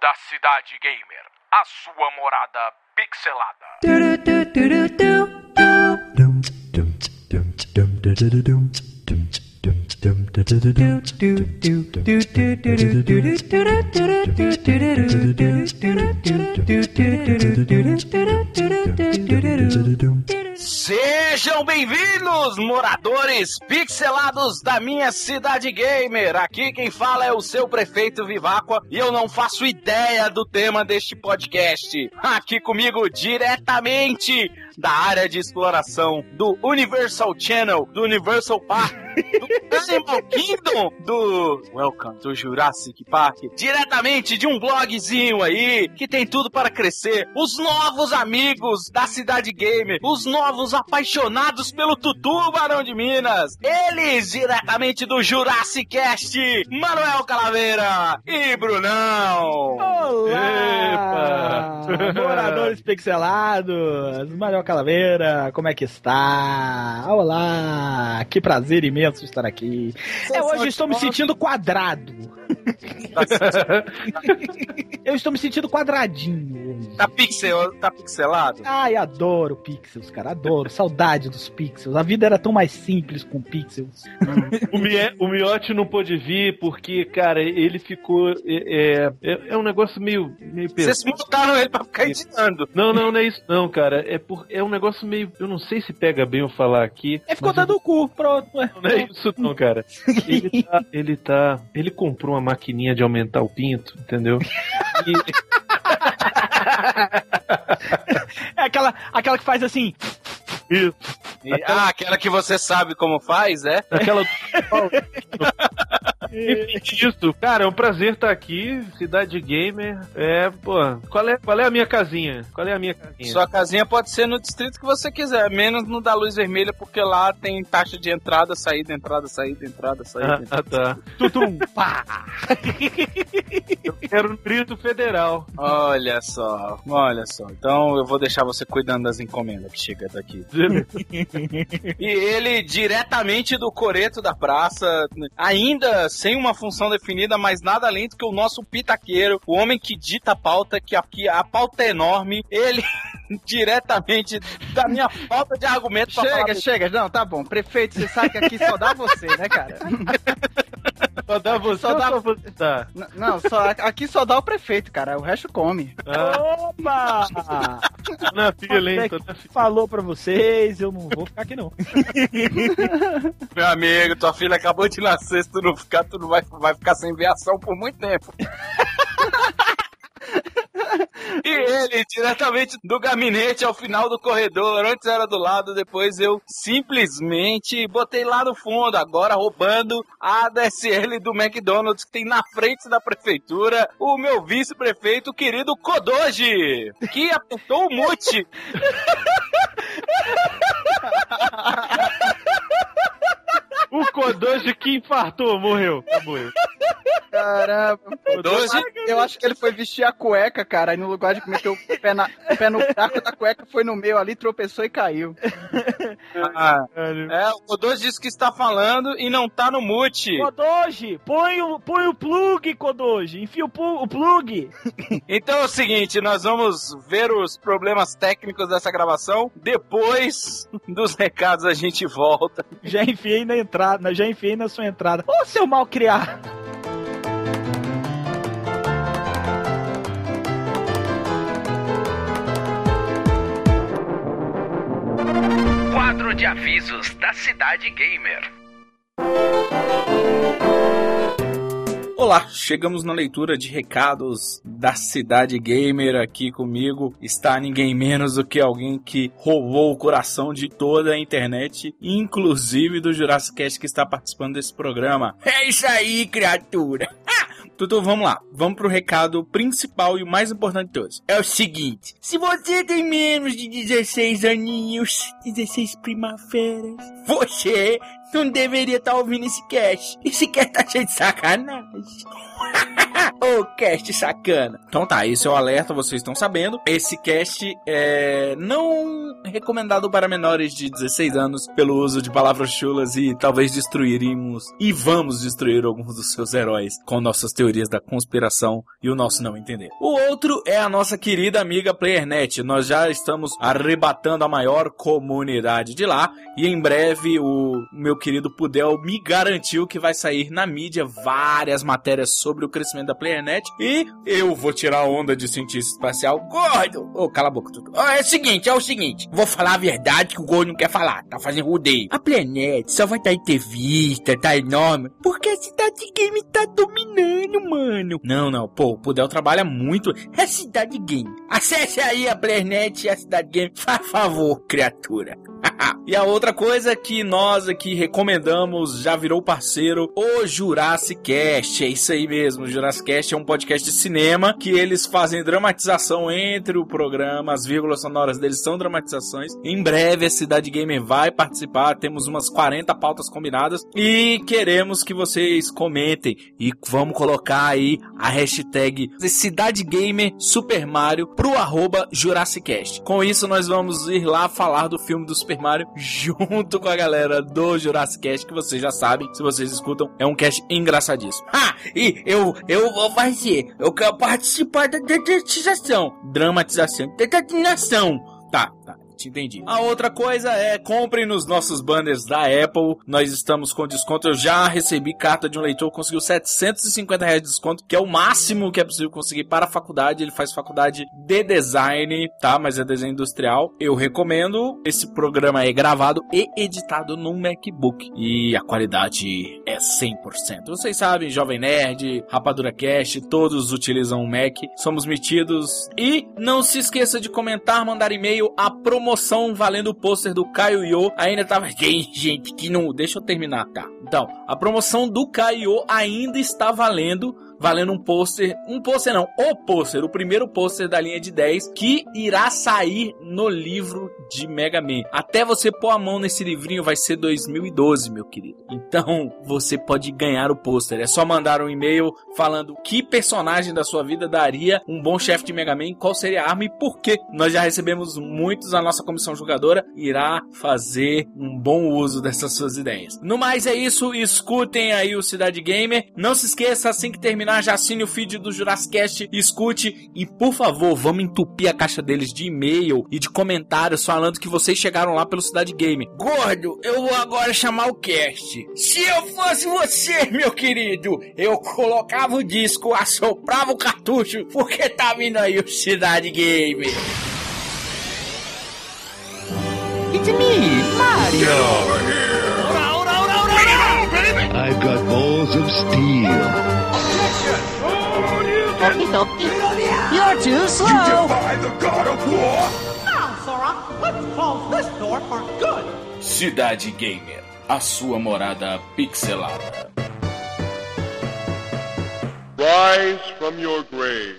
da Cidade Gamer, a sua morada pixelada. Sejam bem-vindos, moradores pixelados da minha cidade gamer. Aqui quem fala é o seu prefeito Viváqua e eu não faço ideia do tema deste podcast. Aqui comigo diretamente da área de exploração do Universal Channel, do Universal Park, do Animal Kingdom, do Welcome to Jurassic Park, diretamente de um blogzinho aí que tem tudo para crescer. Os novos amigos da cidade gamer, os novos apaixonados pelo Tutu Barão de Minas, eles diretamente do Jurassic Cast, Manuel Calaveira e Brunão. Olá! Epa! Moradores pixelados, Manuel Calaveira, como é que está? Olá! Que prazer imenso estar aqui. Hoje estou me sentindo quadrado. Eu estou me sentindo quadradinho hoje. Tá pixelado? Ai, adoro pixels, cara, adoro. Saudade dos pixels. A vida era tão mais simples com pixels. O Miotti não pôde vir porque, cara, ele ficou... É um negócio meio pesado. Vocês montaram ele pra ficar editando. Não é isso não, cara. É um negócio meio... Eu não sei se pega bem eu falar aqui. Ficou dando o cu, pronto. Não é isso não, cara. Ele comprou uma maquininha de aumentar o pinto, entendeu? É aquela que faz assim... Isso. Aquela que você sabe como faz, é? Aquela... Enfim, isso. Cara, é um prazer estar aqui. Cidade Gamer. Qual é a minha casinha? Sua casinha pode ser no distrito que você quiser, menos no da Luz Vermelha, porque lá tem taxa de entrada, saída, entrada, saída, entrada, saída. Tá. Tutum, pá! Eu quero um grito federal. Olha só. Então eu vou deixar você cuidando das encomendas que chega daqui. E ele, diretamente do coreto da praça, ainda sem uma função definida, mas nada além do que o nosso pitaqueiro, o homem que dita a pauta, que aqui a pauta é enorme, ele diretamente da minha falta de argumento pra falar... Chega, não, tá bom. Prefeito, você sabe que aqui só dá você, né, cara? Só dá você. Tá. Não, aqui só dá o prefeito, cara. O resto come. Opa! Tô na fila, hein? Falou pra vocês, eu não vou ficar aqui não. Meu amigo, tua filha acabou de nascer, se tu não ficar, tu não vai ficar sem viação por muito tempo. E ele, diretamente do gabinete ao final do corredor, antes era do lado, depois eu simplesmente botei lá no fundo, agora roubando a ADSL do McDonald's que tem na frente da prefeitura, o meu vice-prefeito, o querido Kodoji, que apertou o mute. O Kodoji que infartou, morreu. Caramba. Kodoji? Eu acho que ele foi vestir a cueca, cara, e no lugar de meter o pé no buraco da cueca, foi no meio ali, tropeçou e caiu. O Kodoji disse que está falando e não tá no mute. Kodoji, põe o plug, Kodoji, enfia o plug. Então é o seguinte, nós vamos ver os problemas técnicos dessa gravação, depois dos recados a gente volta. Já enfiei na sua entrada. Ô, seu malcriado! Quadro de avisos da Cidade Gamer. Olá, chegamos na leitura de recados da Cidade Gamer. Aqui comigo está ninguém menos do que alguém que roubou o coração de toda a internet, inclusive do Jurassic Cast que está participando desse programa. É isso aí, criatura! Tutu, vamos lá. Vamos pro recado principal e o mais importante de todos. É o seguinte. Se você tem menos de 16 aninhos, 16 primaveras, você não deveria estar ouvindo esse cast. Esse cast tá cheio de sacanagem. Ô, cast sacana. Então tá, esse é o alerta, vocês estão sabendo. Esse cast é não recomendado para menores de 16 anos pelo uso de palavras chulas e talvez destruiríamos e vamos destruir alguns dos seus heróis com nossas teorias da conspiração e o nosso não entender. O outro é a nossa querida amiga PlayerNet. Nós já estamos arrebatando a maior comunidade de lá e em breve o meu querido Pudel me garantiu que vai sair na mídia várias matérias sobre o crescimento da PlayerNet e eu vou tirar a onda de cientista espacial. Gordo! Ô, cala a boca, tudo. É o seguinte, vou falar a verdade que o Gordo não quer falar, tá fazendo rodeio. A PlayerNet só vai estar em revista, tá enorme, porque a Cidade Game tá dominando, mano. Não, pô, o Pudel trabalha muito. É Cidade Game. Acesse aí a PlayerNet e a Cidade Game, faz favor, criatura. E a outra coisa que nós aqui recomendamos, já virou parceiro, o Jurassic Cast. É isso aí mesmo, o Jurassic Cast é um podcast de cinema que eles fazem dramatização entre o programa, as vírgulas sonoras deles são dramatizações. Em breve a Cidade Gamer vai participar, temos umas 40 pautas combinadas e queremos que vocês comentem e vamos colocar aí a hashtag Cidade Gamer Super Mario pro @JurassicCast. Com isso nós vamos ir lá falar do filme do Super Mario junto com a galera do Jurassic Cast, que vocês já sabem, se vocês escutam, é um cast engraçadíssimo. E eu vou fazer, eu quero participar da dramatização. Tá, te entendi. A outra coisa é, comprem nos nossos banners da Apple, nós estamos com desconto, eu já recebi carta de um leitor, conseguiu R$750 de desconto, que é o máximo que é possível conseguir para a faculdade, ele faz faculdade de design, tá, mas é desenho industrial, eu recomendo, esse programa é gravado e editado num MacBook, e a qualidade é 100%, vocês sabem, Jovem Nerd, Rapadura Cast, todos utilizam o Mac, somos metidos, e não se esqueça de comentar, mandar e-mail, a promoção valendo o pôster do Caio Yo ainda tava... Gente, que não... Deixa eu terminar, tá? Então, a promoção do Caio Yo ainda está valendo um pôster... Um pôster não, o pôster, o primeiro pôster da linha de 10 que irá sair no livro de Mega Man. Até você pôr a mão nesse livrinho vai ser 2012, meu querido. Então, você pode ganhar o pôster. É só mandar um e-mail falando que personagem da sua vida daria um bom chefe de Mega Man, qual seria a arma e por quê. Nós já recebemos muitos, a nossa comissão jogadora irá fazer um bom uso dessas suas ideias. No mais é isso, escutem aí o Cidade Gamer. Não se esqueça, assim que terminar, já assine o feed do Jurassic Cast, escute e, por favor, vamos entupir a caixa deles de e-mail e de comentários falando que vocês chegaram lá pelo Cidade Gamer. Gordo, eu vou agora chamar o cast. Se eu fosse você, meu querido, eu colocava o disco, assoprava o cartucho, porque tá vindo aí o Cidade Gamer. It's me, Mario. Get over here. I've got balls of steel. You're too slow. You defy the God of War. Now, Sora, let's close this door for good. Cidade Gamer, a sua morada pixelada. Rise from your grave.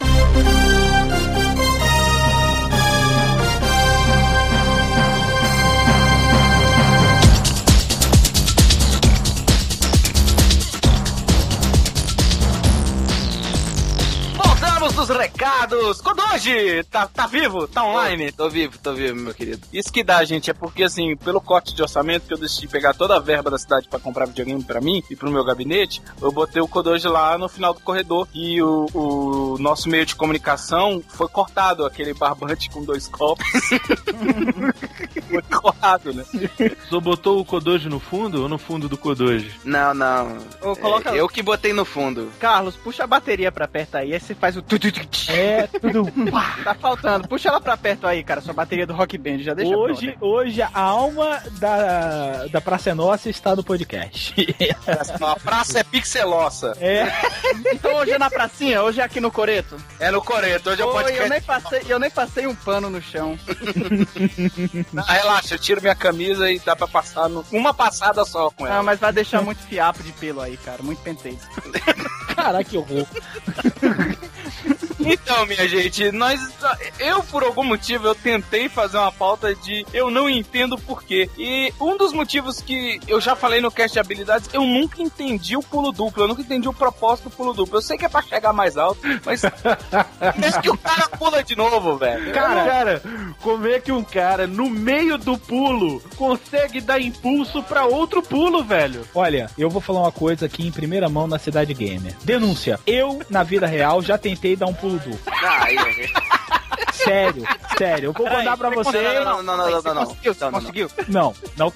Dos recados. Kodoji, tá vivo? Tá online? Tô vivo, meu querido. Isso que dá, gente, é porque, assim, pelo corte de orçamento que eu decidi pegar toda a verba da cidade pra comprar videogame pra mim e pro meu gabinete, eu botei o Kodoji lá no final do corredor e o nosso meio de comunicação foi cortado, aquele barbante com 2 copos. Foi cortado, né? Só botou o Kodoji no fundo ou no fundo do Kodoji? Não. Coloca... Eu que botei no fundo. Carlos, puxa a bateria pra perto aí você faz o tudo. Tá faltando. Puxa ela pra perto aí, cara. Sua bateria do Rock Band. Já deixa Hoje a alma da Praça é Nossa está no podcast. A praça é pixelosa. É. Então hoje é na pracinha? Hoje é aqui no Coreto? É no Coreto. Hoje é o podcast. Eu nem passei um pano no chão. Relaxa, eu tiro minha camisa e dá pra passar uma passada só com ela. Não, mas vai deixar muito fiapo de pelo aí, cara. Muito penteiro. Caraca, que horror. Então, minha gente, eu por algum motivo eu tentei fazer uma pauta de eu não entendo por quê. E um dos motivos que eu já falei no cast de habilidades, eu nunca entendi o pulo duplo, eu nunca entendi o propósito do pulo duplo. Eu sei que é pra chegar mais alto, mas é que o cara pula de novo, velho. Cara, como é que um cara no meio do pulo consegue dar impulso pra outro pulo, velho? Olha, eu vou falar uma coisa aqui em primeira mão na Cidade Gamer. Denúncia. Eu, na vida real, já tentei dar um pulo duplo. Sério. Eu vou mandar pra você. Não. Conseguiu? Não.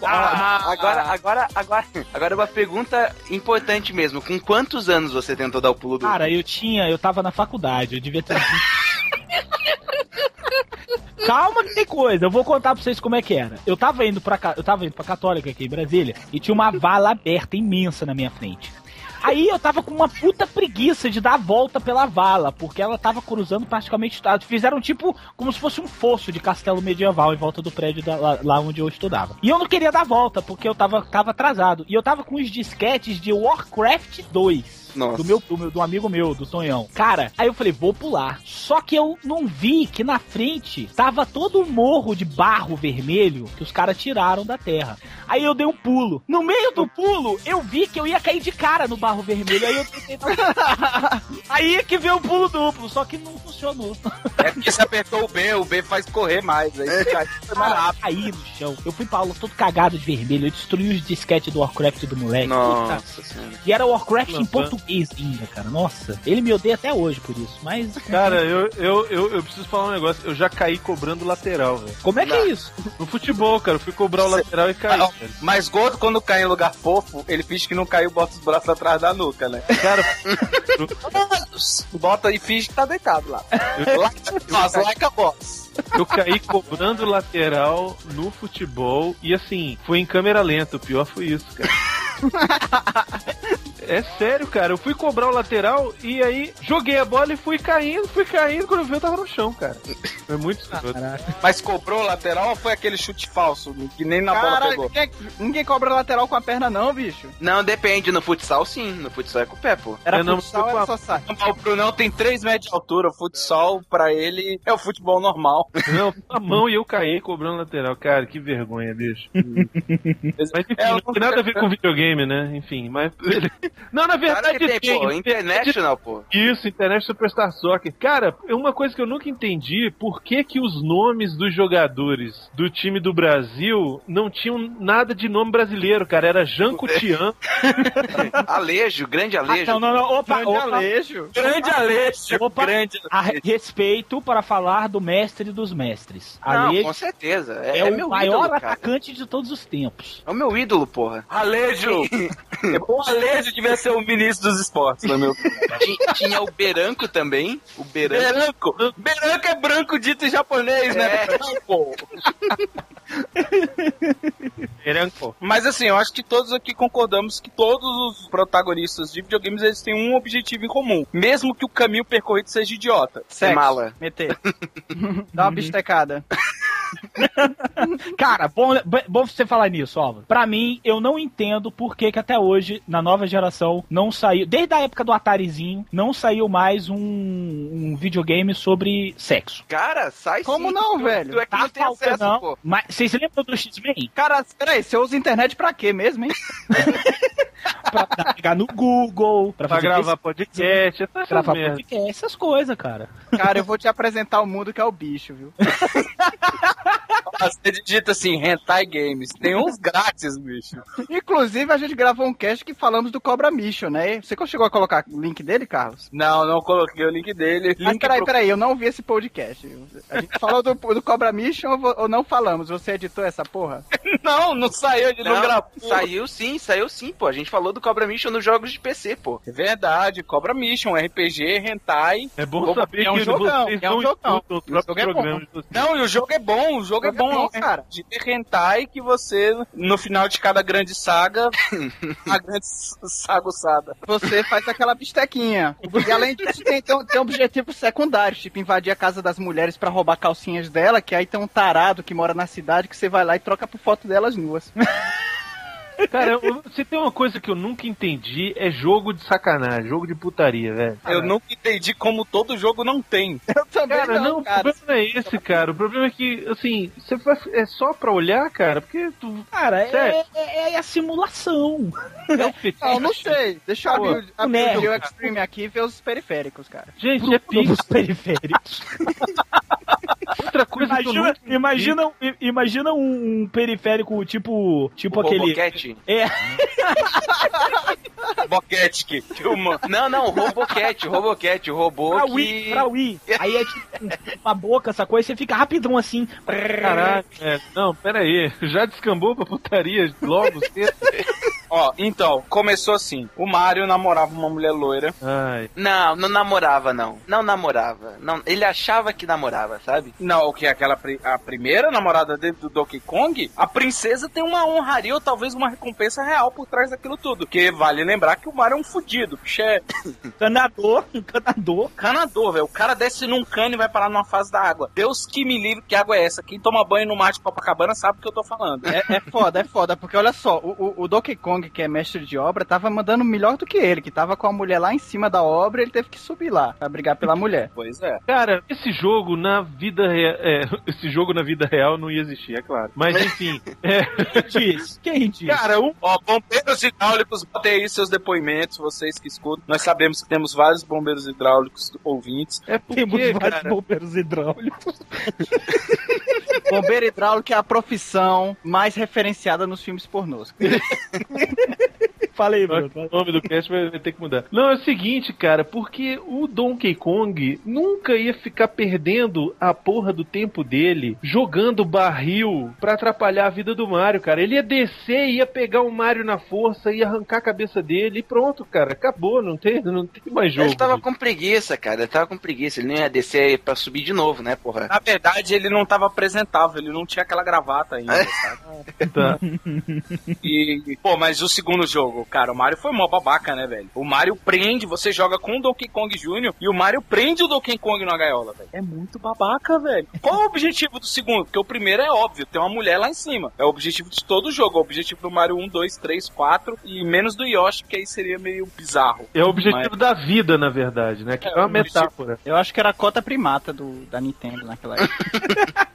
Agora uma pergunta importante mesmo. Com quantos anos você tentou dar o pulo duplo? Cara, eu tava na faculdade, eu devia ter... Calma que tem coisa, eu vou contar pra vocês como é que era. Eu tava indo pra Católica aqui em Brasília e tinha uma vala aberta imensa na minha frente. Aí eu tava com uma puta preguiça de dar a volta pela vala, porque ela tava cruzando praticamente... Fizeram tipo como se fosse um fosso de castelo medieval em volta do prédio lá onde eu estudava. E eu não queria dar a volta, porque eu tava atrasado. E eu tava com os disquetes de Warcraft 2. Nossa. Do amigo meu, do Tonhão. Cara, aí eu falei, vou pular. Só que eu não vi que na frente tava todo um morro de barro vermelho que os caras tiraram da terra. Aí eu dei um pulo. No meio do pulo, eu vi que eu ia cair de cara no barro vermelho. Aí eu tentei... Aí é que veio o pulo duplo, só que não funcionou. É porque você apertou o B faz correr mais. Aí você caí no chão. Eu fui pra aula todo cagado de vermelho. Eu destruí os disquetes do Warcraft do moleque. Nossa senhora. E era Warcraft em português ainda, cara. Nossa, ele me odeia até hoje por isso, mas... Cara, eu preciso falar um negócio. Eu já caí cobrando lateral, velho. Como é que é isso? No futebol, cara. Eu fui cobrar o lateral e caí. Mas gordo, quando cai em lugar fofo, ele finge que não caiu, bota os braços atrás da nuca, né? Cara, bota e finge que tá deitado lá. Like a boss. Eu caí cobrando lateral no futebol e assim, foi em câmera lenta. O pior foi isso, cara. É sério, cara. Eu fui cobrar o lateral e aí joguei a bola e fui caindo. Quando eu vi, eu tava no chão, cara. Foi muito escroto. Mas cobrou o lateral ou foi aquele chute falso que nem na bola pegou? Ninguém cobra lateral com a perna, não, bicho. Não, depende. No futsal, sim. No futsal é com o pé, pô. Futsal, era só sai. O Brunão tem 3 metros de altura. O futsal, pra ele, é o futebol normal. Não, a mão e eu caí cobrando lateral. Cara, que vergonha, bicho. Mas enfim, não tem nada a ver com videogame, né? Enfim, mas... Não, na verdade claro tem, pô. International, pô. Isso, International Superstar Soccer. Cara, uma coisa que eu nunca entendi, por que os nomes dos jogadores do time do Brasil não tinham nada de nome brasileiro, cara? Era Janco Tian. Alejo, grande Alejo. Não. Opa. Alejo. Grande Alejo. Opa, respeito para falar do mestre dos mestres. Não, Alejo com certeza. É o meu maior ídolo, atacante de todos os tempos. É o meu ídolo, porra. Alejo. O Alejo devia ser o ministro dos esportes, no meu. Tinha o Beranco também. O Beranco é branco dito em japonês, né? Beranco. Mas assim, eu acho que todos aqui concordamos que todos os protagonistas de videogames eles têm um objetivo em comum. Mesmo que o caminho percorrido seja idiota. Sexo. Mala. Meter. Dá uma bistecada. Cara, bom você falar nisso, Álvaro. Pra mim, eu não entendo por que até hoje, na nova geração, não saiu, desde a época do Atarizinho, não saiu mais um videogame sobre sexo. Cara, sai Como sim. não, velho? Tu é que não tem acesso, não. pô. Mas vocês lembram do X-Men? Cara, peraí, você usa internet pra quê mesmo, hein? Pra pegar no Google, pra gravar podcast, essas coisas, cara. Cara, eu vou te apresentar o mundo que é o bicho, viu? Você digita assim, Hentai Games. Tem uns grátis, bicho. Inclusive, a gente gravou um cast que falamos do Cobra Mission, né? Você chegou a colocar o link dele, Carlos? Não coloquei o link dele. Mas peraí, eu não vi esse podcast. A gente falou do Cobra Mission ou não falamos? Você editou essa porra? Não saiu, ele não gravou. Saiu sim, pô. A gente falou do Cobra Mission nos jogos de PC, pô. É verdade, Cobra Mission, RPG, Hentai. É bom saber é um que jogão, vocês é um não jogão. escutam os próprios programas. Não, e o jogo é bom, o jogo é bom, cara. De hentai que você, no final de cada grande saga, a grande saguçada. Você faz aquela bistequinha. E além disso, tem objetivos secundários, tipo invadir a casa das mulheres pra roubar calcinhas dela, que aí tem um tarado que mora na cidade que você vai lá e troca por foto delas nuas. Cara, se tem uma coisa que eu nunca entendi, é jogo de sacanagem, jogo de putaria, velho. Eu nunca entendi como todo jogo não tem. Eu também Cara, não, não, cara. o problema não é esse, cara. O problema é que, assim, é só pra olhar, cara, porque tu... Cara, Sério? é a simulação. É um fetiche. Não, não sei. Deixa eu abrir merda. o Geo Extreme aqui e ver os periféricos, cara. Gente, é pico. Os periféricos. Outra coisa que eu nunca entendi. Imagina um periférico tipo O aquele. Robocat? É, Boquete. Não, o Robocat, o robô pra que... Wii, pra Wii. Aí é tipo uma boca, essa coisa, você fica rapidão assim. Caralho, não, pera aí. Já descambou pra putaria logo cedo? Ó, então, começou assim. O Mario namorava uma mulher loira. Ai. Não namorava, não. Não namorava. Não, ele achava que namorava, sabe? Não, o que? A primeira namorada dele do Donkey Kong? A princesa tem uma honraria ou talvez uma recompensa real por trás daquilo tudo. Que vale lembrar que o Mario é um fudido. Bicho é canador, velho. O cara desce num cano e vai parar numa fase da água. Deus que me livre, que água é essa? Quem toma banho no mar de Copacabana sabe o que eu tô falando. É foda, porque olha só, o Donkey Kong, que é mestre de obra, tava mandando melhor do que ele, que tava com a mulher lá em cima da obra, ele teve que subir lá pra brigar pela mulher. Pois é. Cara, esse jogo na vida real não ia existir, é claro. Mas enfim, Quem diz? Cara, bombeiros hidráulicos, botem aí seus depoimentos, vocês que escutam. Nós sabemos que temos vários bombeiros hidráulicos ouvintes. é Temos porque, vários cara, bombeiros hidráulicos. Bombeiro hidráulico é a profissão mais referenciada nos filmes pornôs. Falei, Bruno. o nome do cast vai ter que mudar. Não, é o seguinte, cara, porque o Donkey Kong nunca ia ficar perdendo a porra do tempo dele jogando barril pra atrapalhar a vida do Mario, cara. Ele ia descer, ia pegar o Mario na força, ia arrancar a cabeça dele e pronto, cara. Acabou, não tem mais jogo. Ele tava com preguiça, cara. Ele não ia descer pra subir de novo, né, porra? Na verdade, ele não tava apresentável, ele não tinha aquela gravata ainda, sabe? Tá. Mas o segundo jogo, cara, o Mario foi mó babaca, né, velho? O Mario prende, você joga com o Donkey Kong Jr. e o Mario prende o Donkey Kong na gaiola, velho. É muito babaca, velho. Qual é o objetivo do segundo? Porque o primeiro é óbvio, tem uma mulher lá em cima. É o objetivo de todo o jogo. É o objetivo do Mario 1, 2, 3, 4 e menos do Yoshi, que aí seria meio bizarro. É o objetivo da vida, na verdade, né? Que é uma metáfora. Eu acho que era a cota primata da Nintendo naquela época.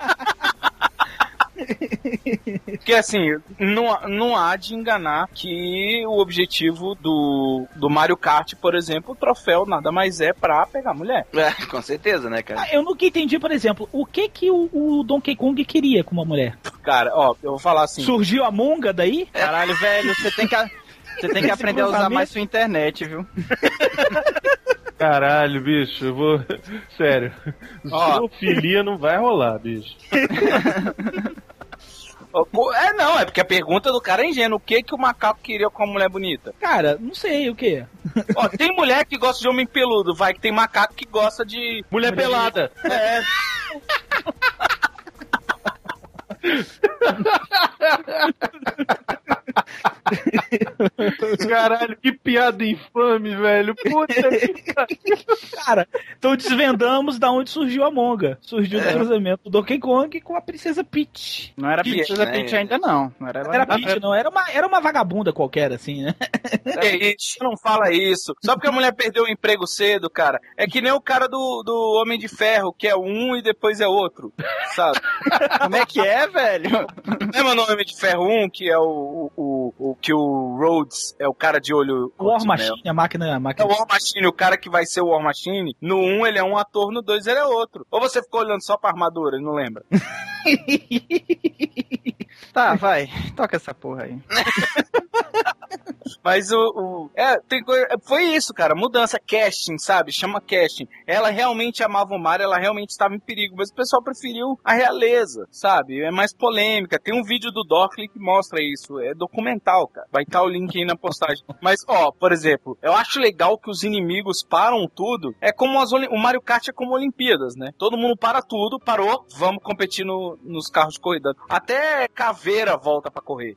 Porque assim, não há de enganar que o objetivo do Mario Kart, por exemplo, o troféu nada mais é pra pegar mulher. É, com certeza, né, cara? Eu nunca entendi, por exemplo, o que o Donkey Kong queria com uma mulher? Cara, ó, eu vou falar assim. Surgiu a Monga daí? Caralho, velho, você tem que aprender a usar mais sua internet, viu? Caralho, bicho, eu vou... Sério. Zoofilia não vai rolar, bicho. É porque a pergunta do cara é ingênua. O que o macaco queria com uma mulher bonita? Cara, não sei o que. Ó, tem mulher que gosta de homem peludo, vai, que tem macaco que gosta de... Mulher pelada. É. Caralho, que piada infame, velho. Puta que pariu. Cara, então desvendamos da onde surgiu a Monga. Surgiu do cruzamento do Donkey Kong com a Princesa Peach. Não era Princesa Peach ainda, não. Não era Peach, não. Era uma vagabunda qualquer, assim, né? Não fala isso. Só porque a mulher perdeu o emprego cedo, cara. É que nem o cara do Homem de Ferro, que é um e depois é outro, sabe? Como é que é, velho? Lembra no Homem de Ferro 1, que é o que o Rhodes é o cara de olho... O War Machine, a máquina... É o War Machine, o cara que vai ser o War Machine. No 1 ele é um ator, no 2 ele é outro. Ou você ficou olhando só pra armadura e não lembra? Tá, vai. Toca essa porra aí. Mas foi isso, cara. Mudança, casting, sabe? Chama casting. Ela realmente amava o Mario, ela realmente estava em perigo, mas o pessoal preferiu a realeza, sabe? É mais polêmica. Tem um vídeo do Dockley que mostra isso. É documental, cara. Vai estar o link aí na postagem. Mas, por exemplo, eu acho legal que os inimigos param tudo. É como o Mario Kart é como Olimpíadas, né? Todo mundo para tudo, parou, vamos competir nos carros de corrida. Até caveira volta pra correr.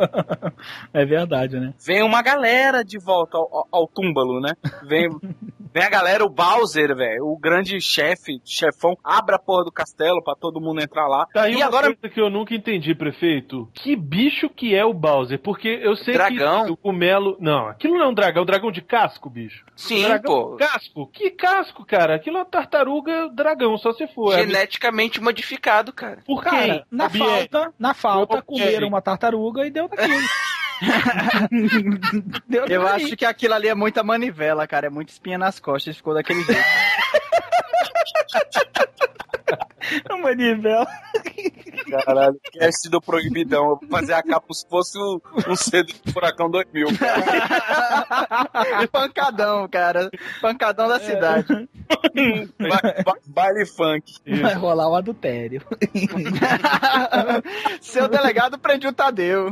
É verdade, né? Vem uma galera de volta ao túmbalo, né? Vem Vem a galera, o Bowser, velho, o grande chefão, abre a porra do castelo pra todo mundo entrar lá. Tá aí e uma agora... coisa que eu nunca entendi, prefeito. Que bicho que é o Bowser? Porque eu sei dragão? que o cogumelo... Não, aquilo não é um dragão de casco, bicho. Sim, dragão pô. de casco? Que casco, cara? Aquilo é uma tartaruga dragão, só se for. Geneticamente modificado, cara. Por quê? Cara, na falta, comeram uma tartaruga e deu daquilo. Eu acho que aquilo ali é muita manivela, cara. É muita espinha nas costas. Ficou daquele jeito. Manivela. Caralho, cast do Proibidão. Eu vou fazer a capa se fosse um cedo do Furacão 2000, cara. Pancadão, cara. Pancadão da cidade. Baile funk. Vai rolar o adultério. Seu delegado prende o Tadeu.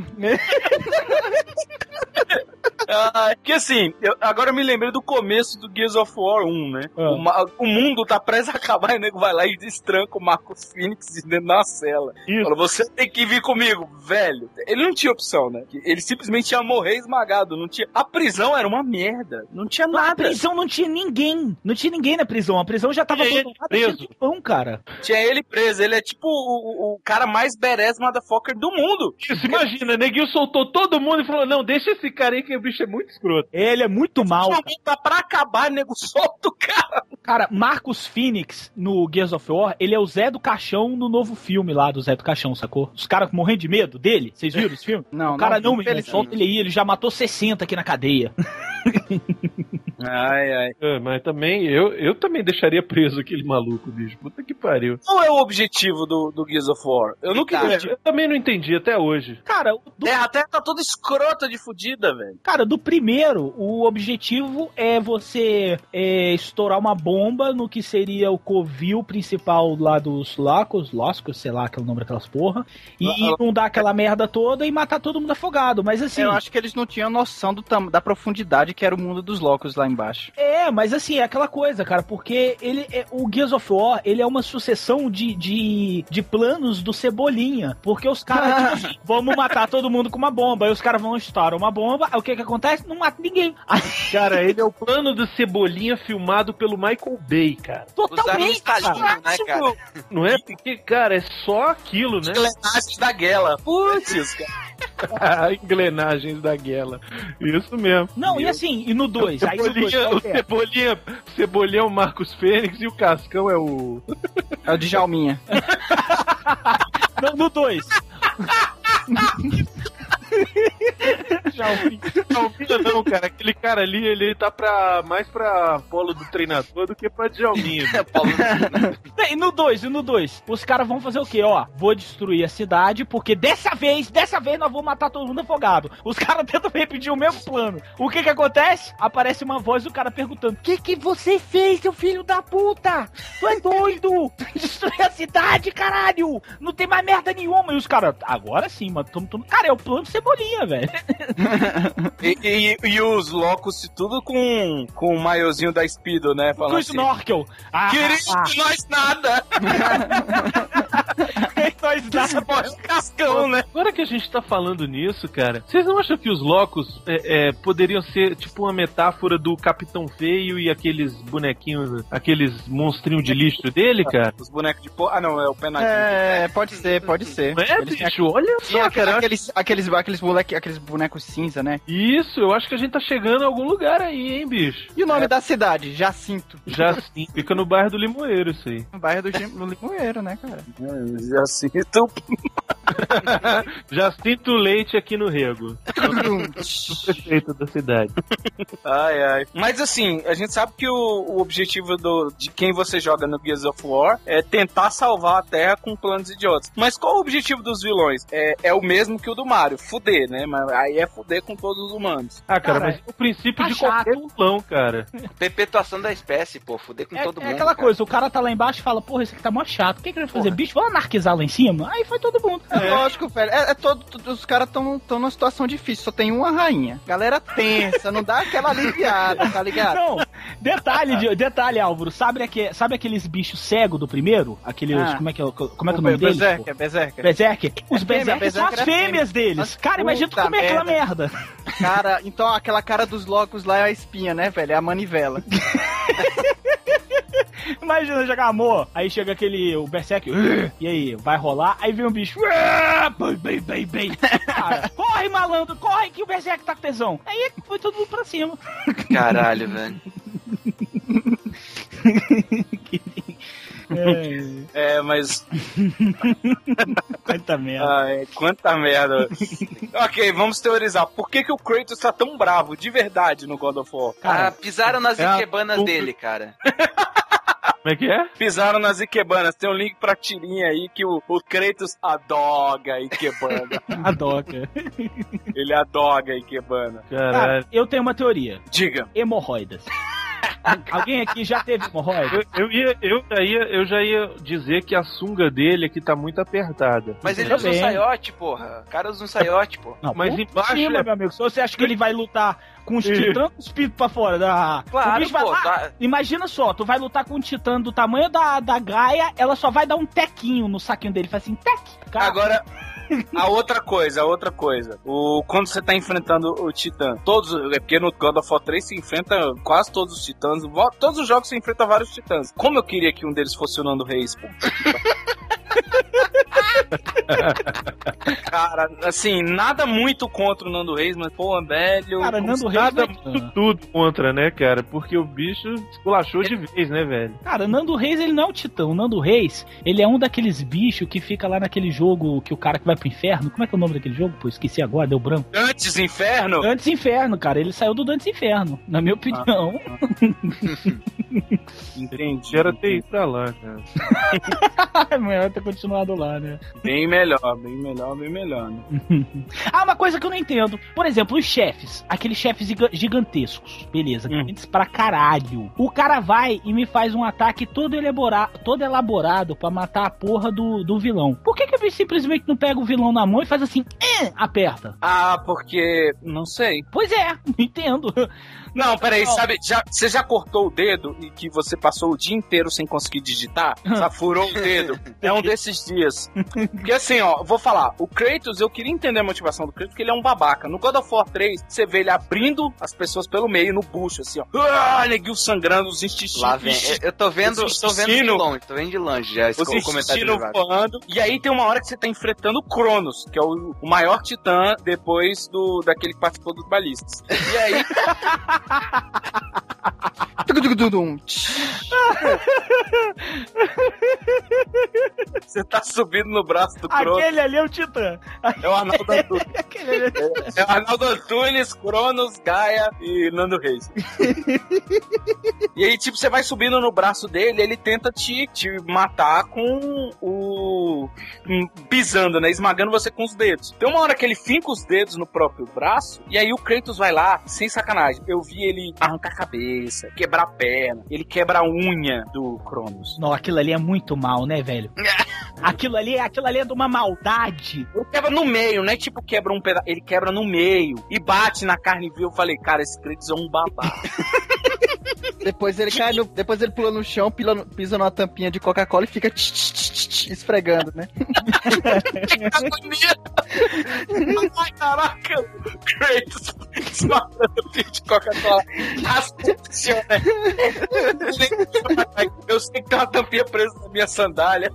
Que assim, agora eu me lembrei do começo do Gears of War 1, né? O mundo tá prestes a acabar e o nego vai lá e destranca o Marcus Phoenix dentro da cela. Fala, você tem que vir comigo, velho. Ele não tinha opção, né? Ele simplesmente ia morrer esmagado. Não tinha... A prisão era uma merda. Não tinha nada. A prisão não tinha ninguém. Não tinha ninguém na prisão. A prisão já tava abandonada preso. Pão, cara. Tinha ele preso. Ele é tipo o cara mais badass motherfucker do mundo. Isso, imagina, Neguinho soltou todo mundo e falou, não, deixa esse cara aí que o bicho é muito escroto. Ele é muito mal. Tá pra acabar, nego, solta o cara. Cara, Marcus Phoenix no Gears of War, ele é o Zé do Caixão no novo filme lá do Zé do Caixão, sacou? Os caras morrendo de medo dele. Vocês viram esse filme? Não, o cara não, solta ele aí, ele já matou 60 aqui na cadeia. Mas também, eu também deixaria preso aquele maluco, bicho. Puta que pariu. Qual é o objetivo do Gears of War? Eu nunca entendi. Eu também não entendi até hoje. Cara, a Terra tá toda escrota de fudida, velho. Cara, do primeiro, o objetivo é você estourar uma bomba no que seria o covil principal lá dos Locos, sei lá, que é o nome daquelas porra, e inundar aquela merda toda e matar todo mundo afogado. Mas assim... Eu acho que eles não tinham noção da profundidade que era o mundo dos Locos lá embaixo. Mas assim, é aquela coisa, cara, porque o Gears of War, ele é uma sucessão de planos do Cebolinha, porque os caras, tipo assim, vamos matar todo mundo com uma bomba, aí os caras vão estourar uma bomba, aí o que acontece? Não mata ninguém. Cara, ele é o plano do Cebolinha filmado pelo Michael Bay, cara. Totalmente, cara. Né, cara? Não é? Porque, cara, é só aquilo, né? Engrenagens da guela. Putz, cara. Engrenagens da guela. Isso mesmo. Não, e assim, e no 2? Cebolinha é o Marcus Fênix e o Cascão é o... É o Djalminha. Não, no 2. Não, cara, aquele cara ali, ele tá mais pra polo do treinador do que pra Djalminha. E no 2, os caras vão fazer o quê? Ó, vou destruir a cidade, porque dessa vez nós vamos matar todo mundo afogado. Os caras tentam repetir o mesmo plano. O que acontece? Aparece uma voz do cara perguntando: O que você fez, seu filho da puta? Tu é doido? Destruir a cidade, caralho! Não tem mais merda nenhuma. E os caras, agora sim, mano. Cara, é o plano Cebolinha, velho. E os Locos, tudo com o maiozinho da Speedo, né? Com o snorkel. Querido, nós nada. Nós nada, cascão, né? Agora que a gente tá falando nisso, cara, vocês não acham que os Locos poderiam ser tipo uma metáfora do Capitão Feio e aqueles bonequinhos, aqueles monstrinhos de lixo dele, cara? Os bonecos de porra. Ah, não, é o Penadinho. Pode ser. Não é, bicho? Olha só, cara. Aqueles bonecos cinza, né? Isso, eu acho que a gente tá chegando em algum lugar aí, hein, bicho? E o nome da cidade? Jacinto. Jacinto. Fica no bairro do Limoeiro, isso aí. No bairro do Limoeiro, né, cara? Jacinto. Jacinto Leite aqui no Rego. O prefeito da cidade. Ai. Mas assim, a gente sabe que o objetivo de quem você joga no Gears of War é tentar salvar a Terra com planos idiotas. Mas qual o objetivo dos vilões? É o mesmo que o do Mario, fuder, né? Mas aí é fuder com todos os humanos. Cara, mas é o princípio de qualquer vilão, cara. Perpetuação da espécie, pô, fuder com todo mundo. É aquela cara. coisa, o cara tá lá embaixo e fala, porra, esse aqui tá mó chato, o que ele vai fazer? Bicho, vamos anarquizar lá em cima? Aí foi todo mundo. Lógico, velho. Os caras tão numa situação difícil, só tem uma rainha. Galera tensa, não dá aquela aliviada, tá ligado? Não, detalhe, Álvaro, sabe aqueles bichos cegos do primeiro? Aqueles, como é que é o nome deles? Berserker. Os Berserker são as fêmeas deles. Cara, imagina tu comer aquela merda. Cara, então aquela cara dos loucos lá é a espinha, né, velho? É a manivela. Imagina jogar amor, aí chega o Berserk, e aí, vai rolar, aí vem um bicho, bem. Cara, corre, malandro, corre que o Berserk tá com tesão. Aí foi todo mundo pra cima. Caralho, velho. Mas... Quanta merda. Ai, quanta merda. Ok, vamos teorizar. Por que o Kratos tá tão bravo, de verdade, no God of War? Cara, pisaram nas ikebanas dele, cara. Como é que é? Pisaram nas ikebanas. Tem um link pra tirinha aí que o Kratos adoga a ikebana. Adoga. Ele adoga a ikebana. Cara, eu tenho uma teoria. Diga. Hemorroidas. Alguém aqui já teve hemorroida? Eu já ia dizer que a sunga dele aqui tá muito apertada. Mas ele usa um saiote, porra. O cara usa um saiote, porra. Não, mas embaixo cima, meu amigo. Se você acha que ele vai lutar com os titãs com os pintos pra fora Claro, pô. Tá... Imagina só, tu vai lutar com um titã do tamanho da Gaia, ela só vai dar um tequinho no saquinho dele. Faz assim, tec. Cara. Agora... A outra coisa. Quando você tá enfrentando o Titã, porque no God of War 3 se enfrenta quase todos os Titãs. Todos os jogos se enfrenta vários Titãs. Como eu queria que um deles fosse o Nando Reis, pô. Cara, assim, nada muito contra o Nando Reis, mas, pô, velho... Cara, Nando Reis... Nada muito tudo contra, né, cara? Porque o bicho esculachou de vez, né, velho? Cara, Nando Reis, ele não é um titã. O Nando Reis, ele é um daqueles bichos que fica lá naquele jogo que o cara que vai pro inferno... Como é que é o nome daquele jogo? Pô, esqueci agora, deu branco. Dantes Inferno? Dantes Inferno, cara. Ele saiu do Dantes Inferno, na minha opinião. Entendi. Era ter ido pra lá, cara. Melhor ter continuado lá, né? Bem melhor, né? Uma coisa que eu não entendo. Por exemplo, os chefes. Aqueles chefes gigantescos. Beleza, grandes pra caralho. O cara vai e me faz um ataque todo elaborado pra matar a porra do vilão. Por que ele simplesmente não pega o vilão na mão e faz assim, aperta? Porque... não sei. Pois é, não entendo. Não, peraí, sabe, você já cortou o dedo e que você passou o dia inteiro sem conseguir digitar? Furou o dedo. É um desses dias. Porque assim, ó, vou falar, o Kratos, eu queria entender a motivação do Kratos, porque ele é um babaca. No God of War 3, você vê ele abrindo as pessoas pelo meio, no bucho, assim, ó. Neguinho sangrando, os intestinos. Lá vem, eu tô vendo de longe já, esse comentário voando. E aí tem uma hora que você tá enfrentando o Cronos, que é o maior titã depois daquele que participou dos balistas. E aí... Você tá subindo no braço do Cronos. Aquele ali é o Titã. É o Arnaldo Antunes. É o Arnaldo Antunes, Cronos, Gaia e Nando Reis. E aí, tipo, você vai subindo no braço dele, ele tenta te matar com pisando, né? Esmagando você com os dedos. Tem uma hora que ele finca os dedos no próprio braço, e aí o Kratos vai lá, sem sacanagem. Eu vi ele arrancar a cabeça, quebrar a perna, ele quebra a unha do Cronos. Não, aquilo ali é muito mal, né, velho? Aquilo ali é de uma maldade. Ele quebra no meio, não é tipo quebra um pedaço, ele quebra no meio e bate na carne viva. Eu falei, cara, esse Kratos é um babaca. Depois ele pula no chão, pisa numa tampinha de Coca-Cola e fica esfregando, né? Ai, caraca, Kratos esmagando tampinha de Coca-Cola. Eu sei que tem uma tampinha presa na minha sandália.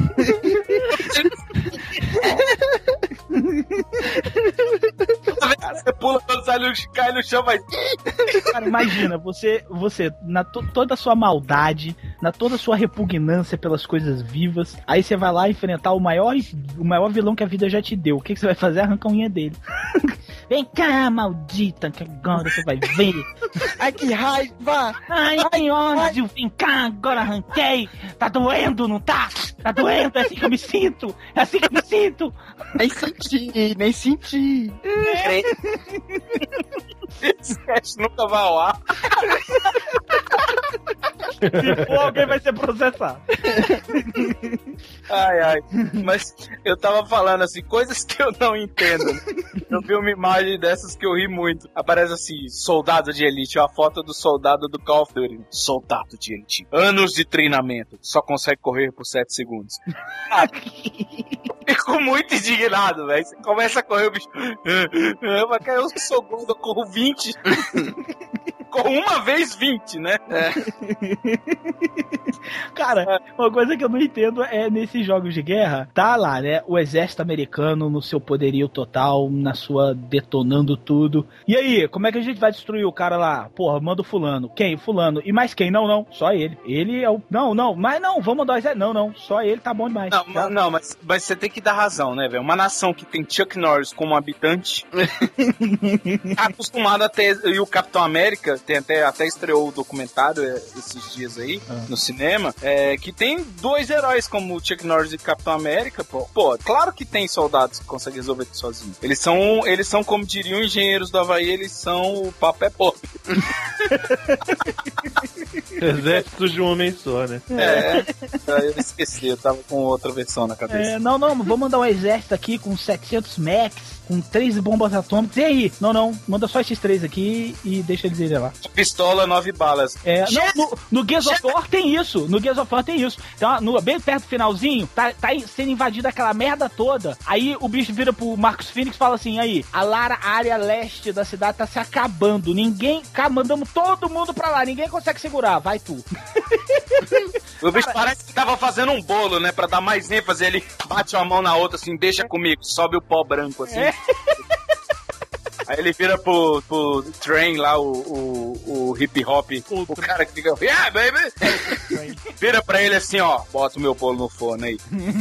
Você pula quando cai no chão, mas... Cara, imagina, você toda a sua maldade, toda a sua repugnância pelas coisas vivas, aí você vai lá enfrentar o maior vilão que a vida já te deu. O que você vai fazer? Arrancar a unha dele. Vem cá, maldita, que agora você vai ver. Ai, que raiva! Ai, que ódio! Vem cá, agora arranquei! Tá doendo, não tá? Tá doendo, é assim que eu me sinto! É assim que eu me sinto! Nem senti! Esse cast nunca vai ao ar. Se for, alguém vai ser processado. Ai. Mas eu tava falando assim, coisas que eu não entendo. Eu vi uma imagem dessas que eu ri muito. Aparece assim, soldado de elite, uma foto do soldado do Call of Duty. Soldado de elite. Anos de treinamento. Só consegue correr por 7 segundos. Eu fico fico muito indignado, velho. Você começa a correr, o bicho. Mas eu sou gordo, eu corro 20. Corro uma vez 20, né? Cara, uma coisa que eu não entendo é nesses jogos de guerra, tá lá, né? O exército americano no seu poderio total, na sua detonando tudo. E aí, como é que a gente vai destruir o cara lá? Porra, manda o fulano. Quem? Fulano. E mais quem? Não. Só ele. Ele é o... Não. Mas não, vamos mandar o exército. Não. Só ele tá bom demais. Não, mas você tem que dar razão, né, velho? Uma nação que tem Chuck Norris como habitante, acostumada a ter... E o Capitão América, tem até estreou o documentário esses dias aí, no cinema, que tem 2 heróis como Chuck Norris e Capitão América, pô. Pô, claro que tem soldados que conseguem resolver tudo sozinho. Eles são, como diriam engenheiros do Havaí, eles são o papel pop. Exército de um homem só, né? Eu esqueci, eu tava com outra versão na cabeça. Não, vou mandar um exército aqui com 700 Max, com 3 bombas atômicas. E aí? Não, manda só esses 3 aqui e deixa eles irem lá. Pistola, 9 balas. No Gears of War tem isso. Então, bem perto do finalzinho, tá sendo invadida aquela merda toda. Aí o bicho vira pro Marcus Phoenix e fala assim, aí, a área leste da cidade tá se acabando. Mandamos todo mundo pra lá, ninguém consegue segurar, vai tu. O bicho parece que tava fazendo um bolo, né? Pra dar mais ênfase, ele bate uma mão na outra assim, deixa comigo, sobe o pó branco assim. Aí ele vira pro Train lá, o hip hop, o cara que fica, yeah, baby! Vira pra ele assim, ó, bota o meu bolo no forno aí.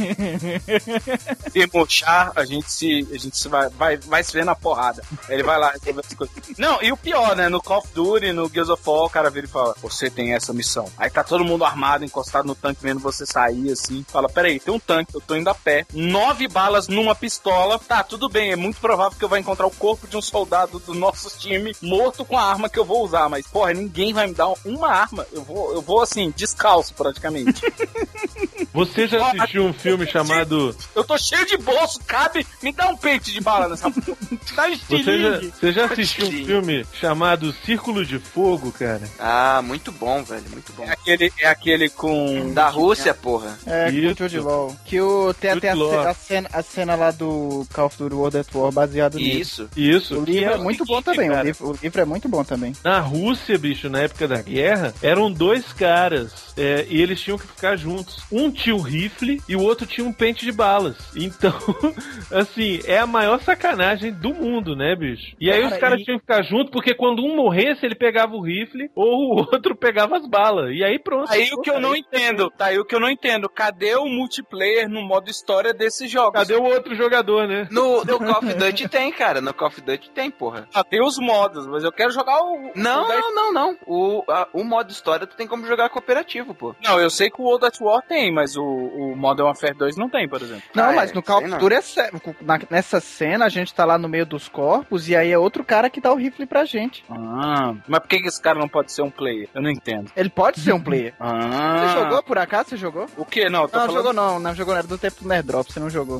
Se murchar, a gente vai se ver na porrada. Aí ele vai lá resolver as coisas. Não, e o pior, né, no Call of Duty, no Gears of War, o cara vira e fala, você tem essa missão. Aí tá todo mundo armado, encostado no tanque, vendo você sair assim, fala, peraí, tem um tanque, eu tô indo a pé, 9 balas numa pistola, tá, tudo bem, é muito provável que eu vá encontrar o corpo de um soldado do nosso time morto com a arma que eu vou usar, mas porra, ninguém vai me dar uma arma, eu vou assim, descalço praticamente. Você já assistiu um filme chamado... Eu tô cheio de bolso, cabe, me dá um peito de bala nessa porra. Dá estilingue. Você já assistiu um filme chamado Círculo de Fogo, cara? Ah, muito bom, velho, muito bom. É aquele com... Da Rússia, porra. Com o Jude Law. Tem até a cena lá do Call of Duty World at War baseado nisso. Isso. O livro é muito bom também. O livro é muito bom também. Na Rússia, bicho, na época da guerra, eram 2 caras e eles tinham que ficar juntos. Um tinha um rifle e o outro tinha um pente de balas. Então, assim, é a maior sacanagem do mundo, né, bicho? E aí os caras tinham que ficar juntos porque quando um morresse, ele pegava o rifle ou o outro pegava as balas. E aí pronto. Aí o que eu não entendo. Cadê o multiplayer no modo história desses jogos? Cadê o outro jogador, né? No Call of Duty tem, cara. No Call of Duty tem, porra. Tem os modos, mas eu quero jogar o... Não. O modo história tu tem como jogar cooperativo, pô. Não, eu sei que o World at War tem, mas o Modern Warfare 2 não tem, por exemplo. Não, mas no Call of Duty nessa cena a gente tá lá no meio dos corpos e aí é outro cara que dá o rifle pra gente. Mas por que esse cara não pode ser um player? Eu não entendo. Ele pode ser um player. Você jogou por acaso? Você jogou? O quê? Não, jogou não, era do tempo do Nerd Drop, você não jogou.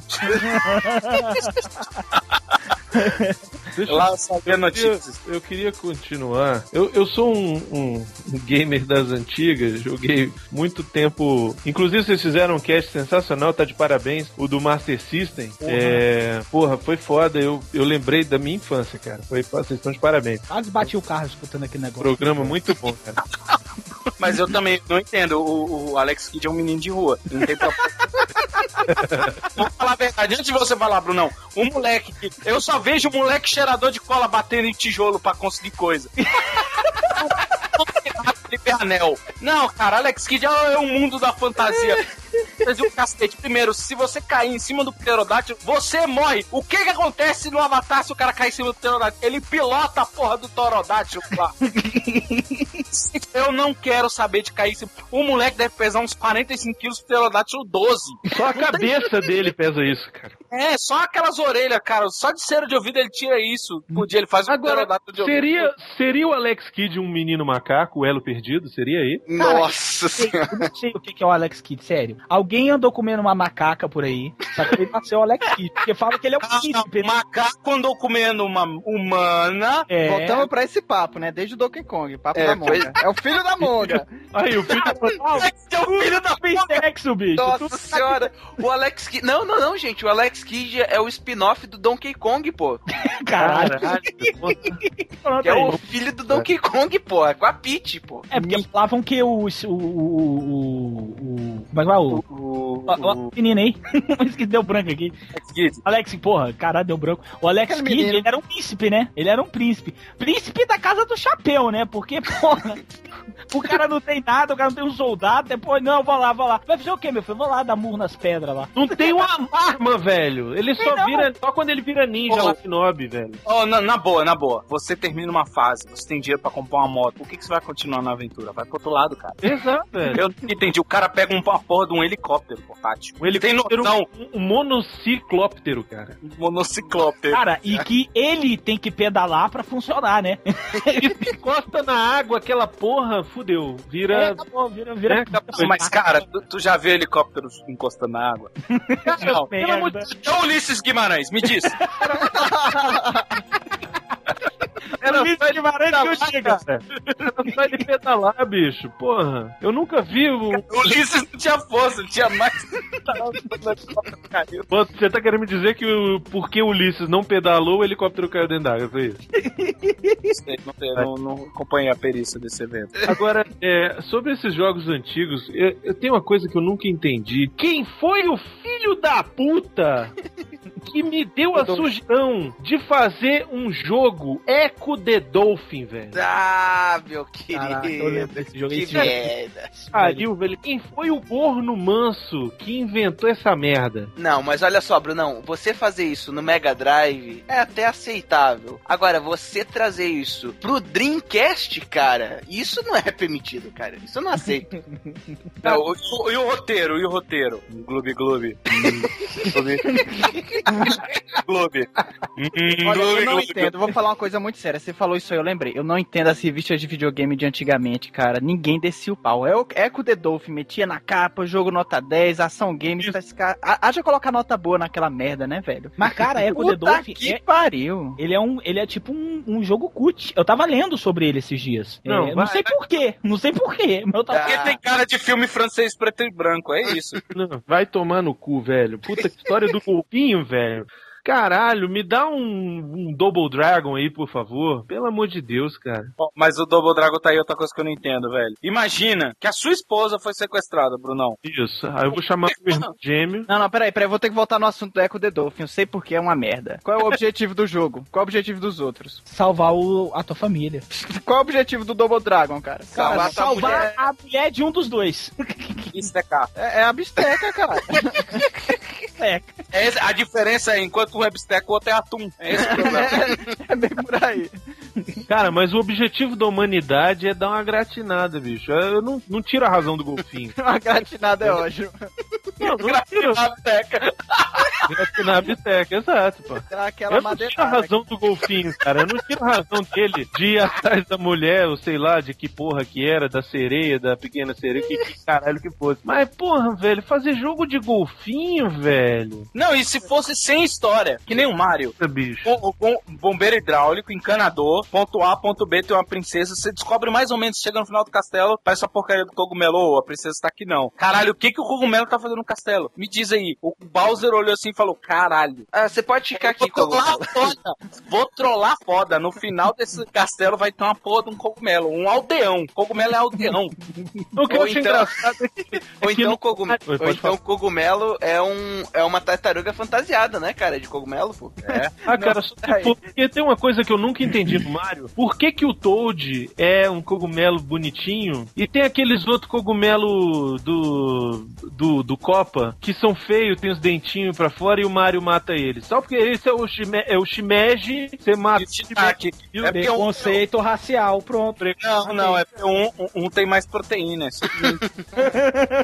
Lá saber notícias. Eu queria continuar. Eu sou um gamer das antigas, joguei muito tempo. Inclusive, vocês fizeram um cast sensacional, tá de parabéns. O do Master System. Porra, foi foda. Eu lembrei da minha infância, cara. Vocês estão de parabéns. Quase bati o carro escutando aquele negócio. Programa muito bom, cara. Mas eu também não entendo. O Alex Kidd é um menino de rua. Não tem problema. Vou falar a verdade. Antes de você falar, Brunão, o moleque. Eu só vejo o moleque cheirador de cola batendo em tijolo pra conseguir coisa. Anel. Não, cara, Alex Kidd é um mundo da fantasia. Um cacete. Primeiro, se você cair em cima do pterodátilo, você morre. O que acontece no Avatar se o cara cair em cima do pterodátilo? Ele pilota a porra do pterodátilo lá. Eu não quero saber de cair em cima. O moleque deve pesar uns 45 quilos, o pterodátilo 12. Só a cabeça dele pesa isso, cara. Só aquelas orelhas, cara. Só de cera de ouvido ele tira isso. Por dia ele faz um pterodátilo de ouvido. Seria o Alex Kidd um menino macaco, o elo perdido? Seria aí? Nossa Senhora. Eu não sei o que é o Alex Kidd, sério. Alguém andou comendo uma macaca por aí, só que ele nasceu o Alex Kidd, porque fala que ele é um príncipe. Macaco andou comendo uma humana. Voltamos pra esse papo, né? Desde o Donkey Kong, papo da morte. Monga. É o filho da Monga. Aí, o filho da É o filho da sexo, bicho. Nossa senhora, o Alex Kidd... Não, gente, o Alex Kidd é o spin-off do Donkey Kong, pô. Caralho. Que é o filho do Donkey Kong, pô, é com a Peach, pô. É porque falavam que como é que vai o menino aí? Mas que deu branco aqui. Alex, porra, caralho, deu branco. O Alex Kidd, ele era um príncipe, né? Ele era um príncipe. Príncipe da Casa do Chapéu, né? Porque, porra, o cara não tem nada, o cara não tem um soldado, depois, não, vou lá. Vai fazer o quê, meu filho? Vou lá dar murro nas pedras lá. Não tem uma arma, velho. Ele só vira, só quando ele vira ninja lá no Nob, velho. Na boa. Você termina uma fase, você tem dinheiro pra comprar uma moto. Por que você vai continuar na aventura? Vai pro outro lado, cara. Exato, velho. Eu não entendi. O cara pega uma porra de um helicóptero portátil. Ele tem noção. Um monociclóptero, cara. Um monociclóptero. Cara, e que ele tem que pedalar pra funcionar, né? E encosta na água, aquela porra, fudeu. Vira... acabou, vira. Mas, cara, tu já viu helicópteros encostando na água? Não, pelo amor de Deus. Então, Ulisses Guimarães, me diz. Era Ulisses Guimarães que eu chego. Era só ele pedalar, bicho. Porra. Eu nunca vi o... Ulisses não tinha força, não tinha mais. Pô, você tá querendo me dizer que porque o Ulisses não pedalou, o helicóptero caiu dentro d'água, foi isso? Não acompanhei a perícia desse evento. Agora, sobre esses jogos antigos, eu tenho uma coisa que eu nunca entendi. Quem foi o filho da puta que me deu a sugestão de fazer um jogo Echo the Dolphin, velho? Ah, meu querido. Caraca, eu lembro desse jogo. Que merda. Velho. Quem foi o corno manso que inventou essa merda? Não, mas olha só, Brunão, você fazer isso no Mega Drive é até aceitável. Agora, você trazer isso pro Dreamcast, cara, isso não é permitido, cara. Isso eu não aceito. E o roteiro? Gloob. Gloob. Olha, eu não entendo. Vou falar uma coisa muito séria. Você falou isso aí, eu lembrei. Eu não entendo as revistas de videogame de antigamente, cara. Ninguém descia o pau. Echo the Dolphin metia na capa, jogo nota 10, ação games. Haja colocar nota boa naquela merda, né, velho? Mas, cara, Echo the Dolphin... que pariu. Ele é tipo um jogo cult. Eu tava lendo sobre ele esses dias. Não sei porquê. Mas eu tava... Porque tem cara de filme francês preto e branco, é isso. Não, vai tomar no cu, velho. Puta que história do golfinho, velho. Caralho, me dá um Double Dragon aí, por favor. Pelo amor de Deus, cara. Bom, mas o Double Dragon tá aí outra coisa que eu não entendo, velho. Imagina que a sua esposa foi sequestrada, Brunão. Isso. Aí eu vou chamar o irmão gêmeo. Não, peraí. Eu vou ter que voltar no assunto do Echo the Dolphin. Eu sei porque é uma merda. Qual é o objetivo do jogo? Qual é o objetivo dos outros? Salvar a tua família. Qual é o objetivo do Double Dragon, cara? Salvar a mulher de um dos dois. Bistecar. É a bisteca, cara. A diferença é, enquanto um é bisteca, o outro é atum. É esse o problema. É bem por aí. Cara, mas o objetivo da humanidade é dar uma gratinada, bicho. Eu não tiro a razão do golfinho. Uma gratinada é ótimo. Não tiro a bisteca. Gratinar a bisteca, exato, pô. Eu não tiro a razão do golfinho, cara. Eu não tiro a razão dele de ir atrás da mulher, ou sei lá, de que porra que era, da sereia, da pequena sereia, que caralho que fosse. Mas, porra, velho, fazer jogo de golfinho, velho. Não, e se fosse sem história, que nem o Mario. Bicho. Com bombeiro hidráulico, encanador, ponto A, ponto B, tem uma princesa, você descobre mais ou menos, chega no final do castelo, parece a porcaria do cogumelo, ou a princesa tá aqui não. Caralho, o que o cogumelo tá fazendo no castelo? Me diz aí. O Bowser olhou assim e falou, caralho. Você pode ficar aqui, cogumelo. Vou trollar foda. No final desse castelo vai ter uma porra de um cogumelo, um aldeão. Cogumelo é aldeão. O que eu acho engraçado é que... Ou então o cogumelo é uma tartaruga fantasiada, né, cara? De cogumelo, pô. Cara, porque tem uma coisa que eu nunca entendi no Mario. Por que o Toad é um cogumelo bonitinho e tem aqueles outros cogumelos do Copa que são feios, tem os dentinhos pra fora e o Mario mata eles? Só porque esse é o Shimeji, você mata o Shimeji. É preconceito racial, pronto. Não, é porque um tem mais proteína.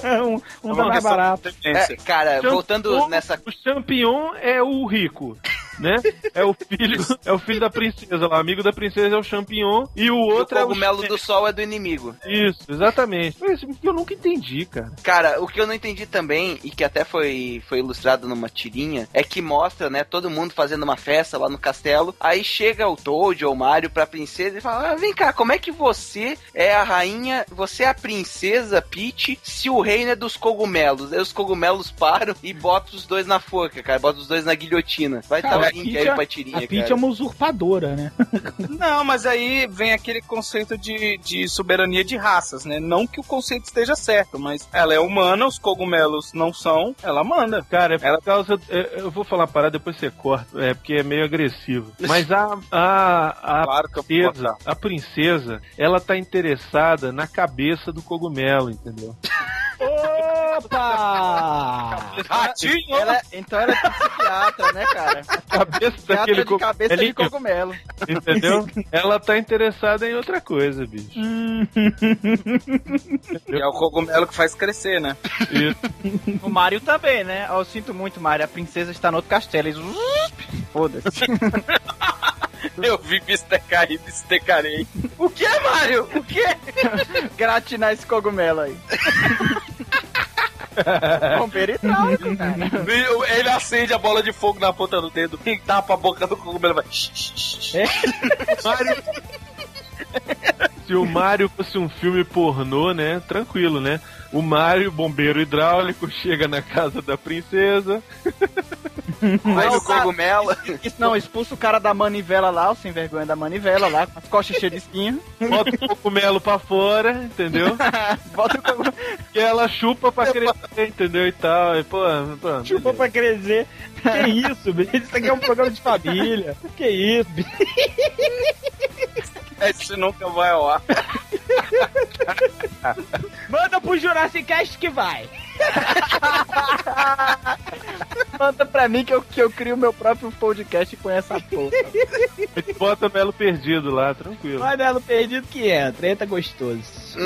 um tá mais barato. Cara, voltando nessa... O Champion é o rico. né? É o filho da princesa lá. O amigo da princesa é o champignon e o outro é o cogumelo do sol é do inimigo. Isso, exatamente. Isso que eu nunca entendi, cara. Cara, o que eu não entendi também, e que até foi ilustrado numa tirinha, é que mostra, né, todo mundo fazendo uma festa lá no castelo, aí chega o Toad ou o Mario pra princesa e fala, vem cá, como é que você é a rainha, você é a princesa Peach, se o reino é dos cogumelos? Aí os cogumelos param e botam os dois na forca, cara, botam os dois na guilhotina. Vai estar o link aí pra tirinha, cara. A Peach é uma usurpadora, né? Não, mas aí vem aquele conceito de soberania de raças, né? Não que o conceito esteja certo, mas ela é humana, os cogumelos não são, ela manda. Cara, é por causa... Eu vou falar uma parada, depois você corta, porque é meio agressivo. Mas claro que eu vou a princesa, ela tá interessada na cabeça do cogumelo, entendeu? Opa! Ratinho! Então ela é psiquiatra, né, cara? Cabeça de cogumelo. Entendeu? Ela tá interessada em outra coisa, bicho. É o cogumelo que faz crescer, né? Isso. O Mario também, né? Eu sinto muito, Mario. A princesa está no outro castelo. Foda-se. Eu vi bistecar e bistecarei. O que, Mario? O que? Gratinar esse cogumelo aí. Bombeiro hidráulico, cara. Ele acende a bola de fogo na ponta do dedo e tapa a boca do cogumelo e vai... Mario... Se o Mario fosse um filme pornô, né? Tranquilo, né? O Mario, bombeiro hidráulico, chega na casa da princesa. Aí no cogumelo. Não, expulsa o cara da manivela lá, o sem vergonha da manivela lá, com as costas cheias de espinha. Bota o cogumelo pra fora, entendeu? Bota o cogumelo. E ela chupa pra crescer, entendeu? E tal. E, pô, chupa pra crescer. Que isso, bicho? Isso aqui é um programa de família. Que isso, bicho? Esse nunca vai ao ar. Manda pro Jurassic Cast que vai. Manda pra mim que eu crio meu próprio podcast com essa porra. Bota Melo Perdido lá, tranquilo. Vai Melo Perdido que entra, entra gostoso.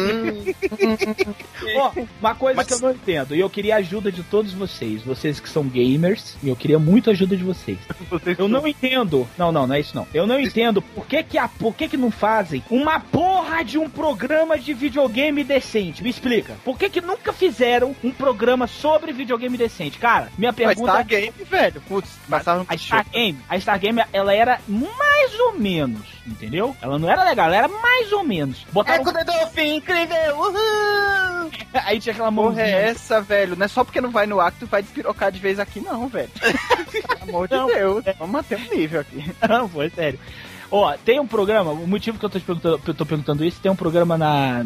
Uma coisa que eu não entendo, e eu queria a ajuda de todos vocês que são gamers, e eu queria muito a ajuda de vocês. Eu não entendo. Não é isso não. Eu não entendo por que não fazem uma porra de um programa de videogame decente. Me explica. Por que nunca fizeram um programa sobre videogame decente? Cara, minha pergunta... A Star Game, velho. Putz, passavam a Star Game, ela era mais ou menos, entendeu? Ela não era legal, ela era mais ou menos. Botaram... com o Dedolfim, incrível! Uhul! Aí tinha aquela Porra, mãozinha. é essa, velho? Não é só porque não vai no ar que tu vai despirocar de vez aqui, não, velho. Pelo amor de Deus. Vamos manter um nível aqui. Não, pô, é sério. Tem um programa, o motivo que eu tô perguntando isso, tem um programa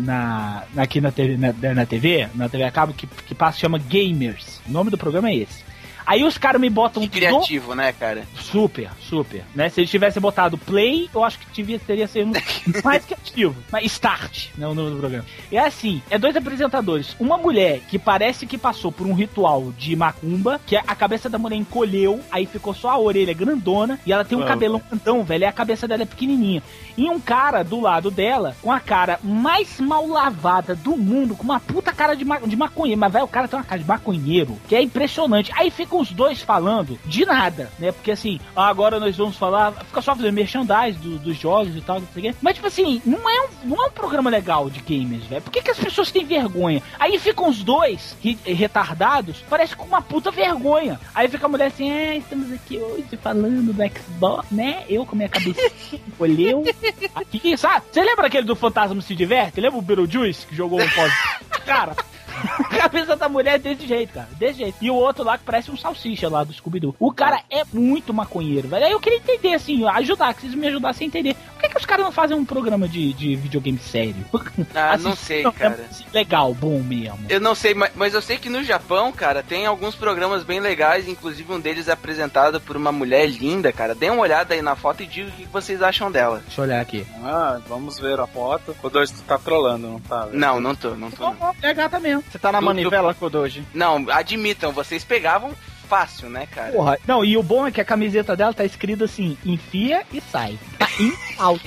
aqui na TV a cabo que passa, chama Gamers. O nome do programa é esse. Aí os caras me botam... Criativo, né, cara? Super, né? Se eles tivessem botado Play, eu acho que teria sido mais criativo. Mas Start, né, o nome do programa. É assim, é dois apresentadores. Uma mulher que parece que passou por um ritual de macumba, que a cabeça da mulher encolheu, aí ficou só a orelha grandona, e ela tem um cabelão grandão, velho, e a cabeça dela é pequenininha. E um cara do lado dela, com a cara mais mal lavada do mundo, com uma puta cara de maconheiro. Mas, velho, o cara tem uma cara de maconheiro, que é impressionante. Aí ficam os dois falando de nada, né? Porque assim, agora nós vamos falar, fica só fazendo merchandise dos jogos e tal, não sei o quê. Mas tipo assim, não é um programa legal de gamers, velho. Por que as pessoas têm vergonha? Aí ficam os dois retardados, parece com uma puta vergonha. Aí fica a mulher assim, estamos aqui hoje falando do Xbox, né? Eu com minha cabecinha, olheu aqui, sabe? Você lembra aquele do Fantasma Se Diverte? Lembra o Beetlejuice que jogou um pós? Cara, a cabeça da mulher é desse jeito, cara. Desse jeito. E o outro lá que parece um salsicha lá do Scooby-Doo. O cara é muito maconheiro, velho. Aí eu queria entender, assim, que vocês me ajudassem a entender. Por que os caras não fazem um programa de videogame sério? Assim, não sei, cara. Legal, bom mesmo. Eu não sei, mas eu sei que no Japão, cara, tem alguns programas bem legais. Inclusive um deles é apresentado por uma mulher linda, cara. Dê uma olhada aí na foto e diga o que vocês acham dela. Deixa eu olhar aqui. Vamos ver a foto. O Kodoji, tu tá trolando, não tá? Não tô. É gata mesmo. Você tá na manivela, Kodoji? Não, admitam, vocês pegavam fácil, né, cara? Porra, não, e o bom é que a camiseta dela tá escrito assim, enfia e sai. Tá in, out.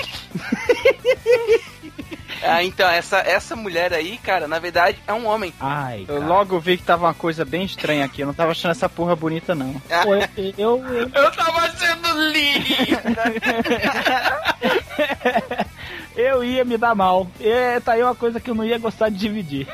Então, essa mulher aí, cara, na verdade, é um homem. Ai, eu logo vi que tava uma coisa bem estranha aqui. Eu não tava achando essa porra bonita, não. Pô, eu tava achando linda! Eu ia me dar mal. Tá aí uma coisa que eu não ia gostar de dividir.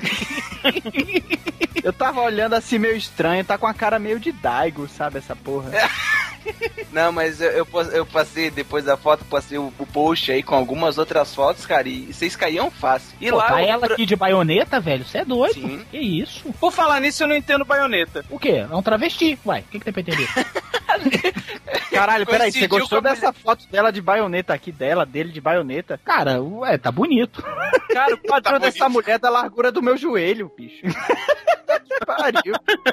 Eu tava olhando assim meio estranho, tá com a cara meio de Daigo, sabe, essa porra. Não, mas eu passei, depois da foto, passei o post aí com algumas outras fotos, cara, e vocês caíam fácil. E Pô, lá tá ela aqui de baioneta, velho? Você é doido? Sim. Que isso? Por falar nisso, eu não entendo baioneta. O quê? É um travesti. Uai, o que tem pra entender? Caralho, peraí, você Coincidiu gostou com a dessa foto dela de baioneta aqui, dele de baioneta? Cara, tá bonito. Cara, o padrão Tá dessa mulher é da largura do meu joelho, bicho. Que pariu.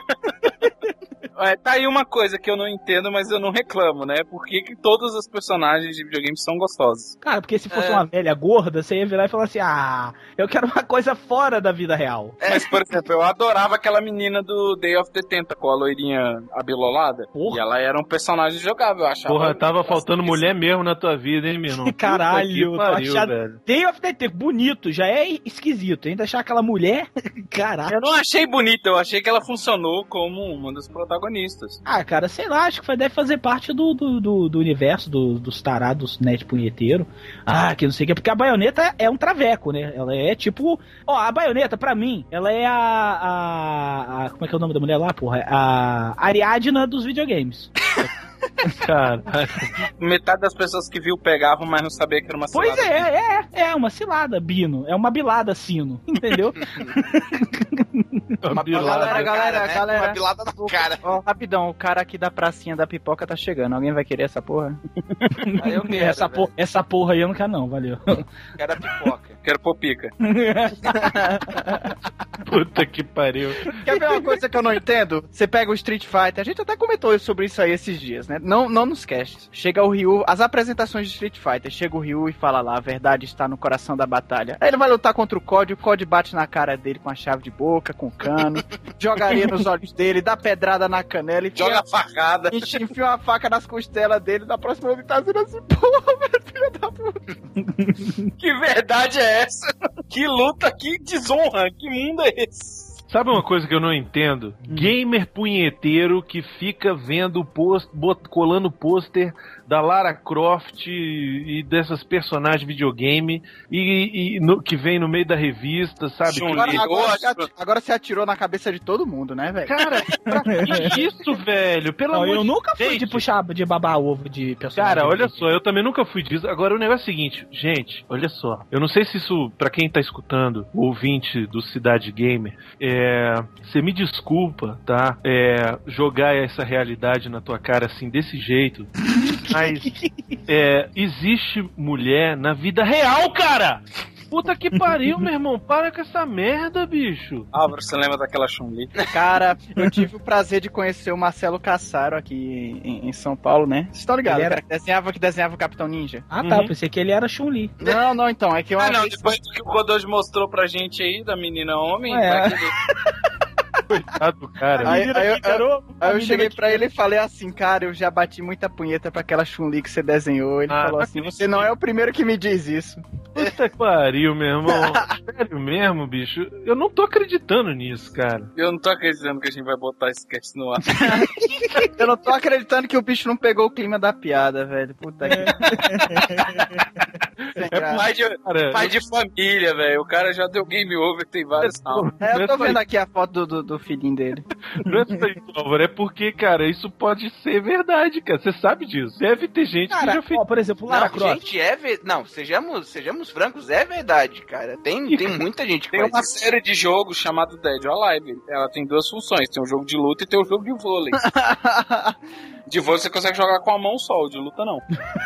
Tá aí uma coisa que eu não entendo, mas eu não reclamo, né? Por que todos os personagens de videogame são gostosos? Cara, porque se fosse uma velha gorda, você ia virar e falar assim, eu quero uma coisa fora da vida real. Mas, por exemplo, eu adorava aquela menina do Day of the Tentacle, a loirinha abilolada. Porra. E ela era um personagem jogável, eu achava. Porra, tava faltando mulher mesmo na tua vida, hein, meu irmão? Caralho, Puta que pariu, achado... velho. Day of the Tentacle, bonito, já é esquisito. Ainda achar aquela mulher, caralho. Eu não achei bonita, eu achei que ela funcionou como uma das protagonistas. Cara, sei lá, acho que deve fazer parte do universo dos tarados net punheteiro. Que não sei o que, porque a baioneta é um traveco, né? Ela é tipo... a baioneta, pra mim, ela é a como é que é o nome da mulher lá, porra? A Ariadna dos videogames. Cara, Metade das pessoas que viu pegavam, mas não sabia que era uma cilada. Pois é uma cilada, Bino. É uma bilada, Sino. Entendeu? Galera. Uma pilada na cara. Ó, rapidão, o cara aqui da pracinha da pipoca tá chegando. Alguém vai querer essa porra? Aí eu quero, essa porra aí eu não quero não, valeu. Quero a pipoca. Quero popica. puta que pariu. Quer ver uma coisa que eu não entendo? Você pega o Street Fighter, a gente até comentou sobre isso aí esses dias, né? Não nos casts. Chega o Ryu, as apresentações de Street Fighter, chega o Ryu e fala lá, a verdade está no coração da batalha. Aí ele vai lutar contra o COD bate na cara dele com a chave de boca, com cano, joga areia nos olhos dele, dá pedrada na canela e joga facada. Enfia uma faca nas costelas dele, na próxima ele tá dizendo assim, porra, velho, filho da puta. Que verdade é essa? Que luta, que desonra, que mundo é esse? Sabe uma coisa que eu não entendo? Gamer punheteiro que fica vendo colando pôster da Lara Croft e dessas personagens de videogame que vem no meio da revista, sabe? Agora você atirou na cabeça de todo mundo, né, velho? Cara, que isso, velho? Pelo amor de Deus. Eu nunca fui de puxar, de babar ovo de personagem. Cara, olha só, eu também nunca fui disso. Agora o negócio é o seguinte, gente, olha só. Eu não sei se isso, pra quem tá escutando, o ouvinte do Cidade Gamer, você me desculpa, tá? Jogar essa realidade na tua cara assim, desse jeito. Mas existe mulher na vida real, cara! Puta que pariu, meu irmão. Para com essa merda, bicho. Álvaro, você lembra daquela Chun-Li? Cara, eu tive o prazer de conhecer o Marcelo Cassaro aqui em São Paulo, né? Vocês estão ligados? Ele era... que desenhava o Capitão Ninja. Tá. Pensei que ele era Chun-Li. Não, então. É que eu depois do que o Godoji mostrou pra gente aí, da menina homem, Coitado do cara. Aí eu cheguei pra ele e falei assim, cara, eu já bati muita punheta pra aquela Chun-Li que você desenhou. Ele falou assim, você não é o primeiro que me diz isso. Puta que pariu, meu irmão. Sério mesmo, bicho? Eu não tô acreditando nisso, cara. Eu não tô acreditando que a gente vai botar esse cast no ar. Eu não tô acreditando que o bicho não pegou o clima da piada, velho. Puta que... pai de família, velho. O cara já deu game over, tem vários salvos. Eu tô vendo aqui a foto do filhinho dele. Não é só isso, Álvaro, é porque, cara, isso pode ser verdade, cara. Você sabe disso. Deve ter gente que já fez. Por exemplo, Lara Croft. Gente, não, sejamos francos, é verdade, cara. Tem muita gente que tem uma série de jogos chamado Dead or Alive. Ela tem duas funções. Tem um jogo de luta e tem um jogo de vôlei. De vôlei você consegue jogar com a mão só, o de luta não.